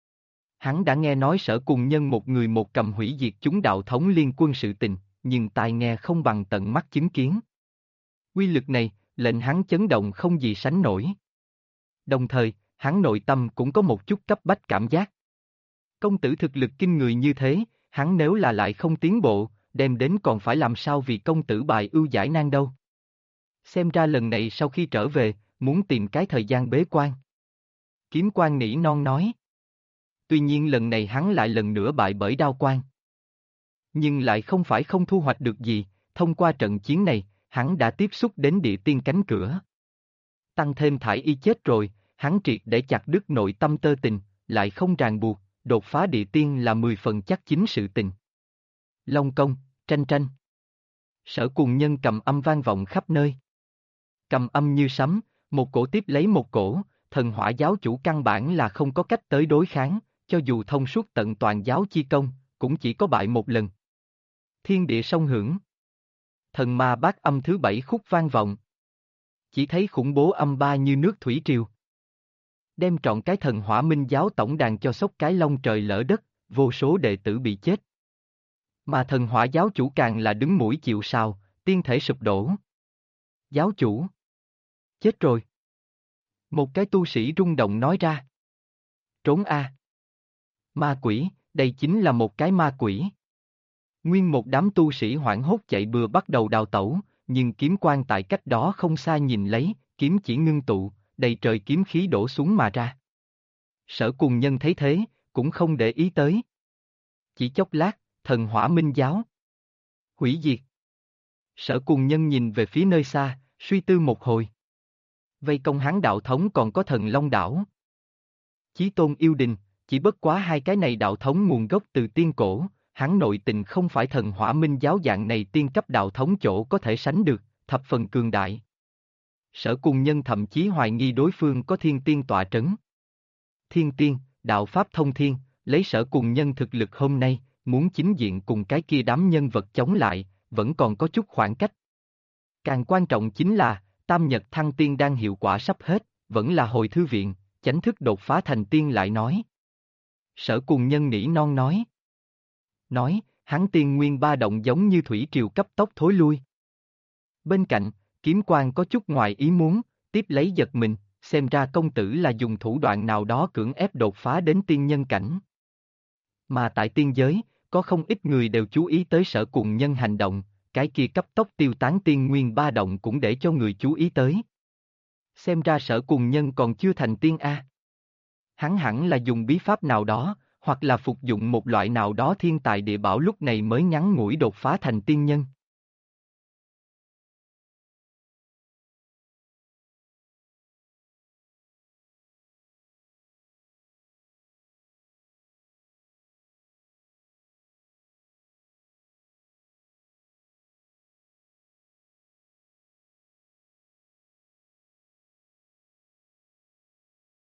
Hắn đã nghe nói Sở Cùng Nhân một người một cầm hủy diệt chúng đạo thống liên quân sự tình, nhưng tai nghe không bằng tận mắt chứng kiến. Uy lực này, lệnh hắn chấn động không gì sánh nổi. Đồng thời, hắn nội tâm cũng có một chút cấp bách cảm giác. Công tử thực lực kinh người như thế, hắn nếu là lại không tiến bộ, đem đến còn phải làm sao vì công tử bài ưu giải nan đâu. Xem ra lần này sau khi trở về, muốn tìm cái thời gian bế quan. Kiếm Quan nỉ non nói. Tuy nhiên lần này hắn lại lần nữa bại bởi đao quan. Nhưng lại không phải không thu hoạch được gì, thông qua trận chiến này, hắn đã tiếp xúc đến địa tiên cánh cửa. Tăng thêm Thải Y chết rồi, hắn triệt để chặt đứt nội tâm tơ tình, lại không ràng buộc, đột phá địa tiên là 10 phần chắc chính sự tình. Long công, tranh tranh. Sở Cùng Nhân cầm âm vang vọng khắp nơi. Cầm âm như sấm, một cổ tiếp lấy một cổ, Thần Hỏa giáo chủ căn bản là không có cách tới đối kháng, cho dù thông suốt tận toàn giáo chi công, cũng chỉ có bại một lần. Thiên địa song hưởng. Thần ma bát âm thứ 7 khúc vang vọng. Chỉ thấy khủng bố âm ba như nước thủy triều. Đem trọn cái Thần Hỏa Minh giáo tổng đàn cho sốc cái lông trời lỡ đất, vô số đệ tử bị chết. Mà Thần Hỏa giáo chủ càng là đứng mũi chịu sào, tiên thể sụp đổ. Giáo chủ. Chết rồi. Một cái tu sĩ rung động nói ra. Trốn a. Ma quỷ, đây chính là một cái ma quỷ. Nguyên một đám tu sĩ hoảng hốt chạy bừa bắt đầu đào tẩu, nhưng kiếm quan tại cách đó không xa nhìn lấy, kiếm chỉ ngưng tụ, đầy trời kiếm khí đổ xuống mà ra. Sở Cùng Nhân thấy thế, cũng không để ý tới. Chỉ chốc lát, thần hỏa minh giáo. Hủy diệt. Sở Cùng Nhân nhìn về phía nơi xa, suy tư một hồi. Vây công hắn đạo thống còn có thần Long Đảo. Chí Tôn yêu đình, chỉ bất quá hai cái này đạo thống nguồn gốc từ tiên cổ, hắn nội tình không phải thần hỏa minh giáo dạng này tiên cấp đạo thống chỗ có thể sánh được, thập phần cường đại. Sở Cùng Nhân thậm chí hoài nghi đối phương có thiên tiên tọa trấn. Thiên tiên, đạo pháp thông thiên, lấy Sở Cùng Nhân thực lực hôm nay, muốn chính diện cùng cái kia đám nhân vật chống lại, vẫn còn có chút khoảng cách. Càng quan trọng chính là, Tam Nhật Thăng Tiên đang hiệu quả sắp hết, vẫn là hồi thư viện, chánh thức đột phá thành tiên lại nói. Sở Cùng Nhân nỉ non nói. Nói, hắn tiên nguyên ba động giống như thủy triều cấp tốc thối lui. Bên cạnh, kiếm quan có chút ngoài ý muốn, tiếp lấy giật mình, xem ra công tử là dùng thủ đoạn nào đó cưỡng ép đột phá đến tiên nhân cảnh. Mà tại tiên giới, có không ít người đều chú ý tới Sở Cùng Nhân hành động, cái kia cấp tốc tiêu tán tiên nguyên ba động cũng để cho người chú ý tới. Xem ra Sở Cùng Nhân còn chưa thành tiên a. Hắn hẳn là dùng bí pháp nào đó, hoặc là phục dụng một loại nào đó thiên tài địa bảo lúc này mới ngắn ngủi đột phá thành tiên nhân.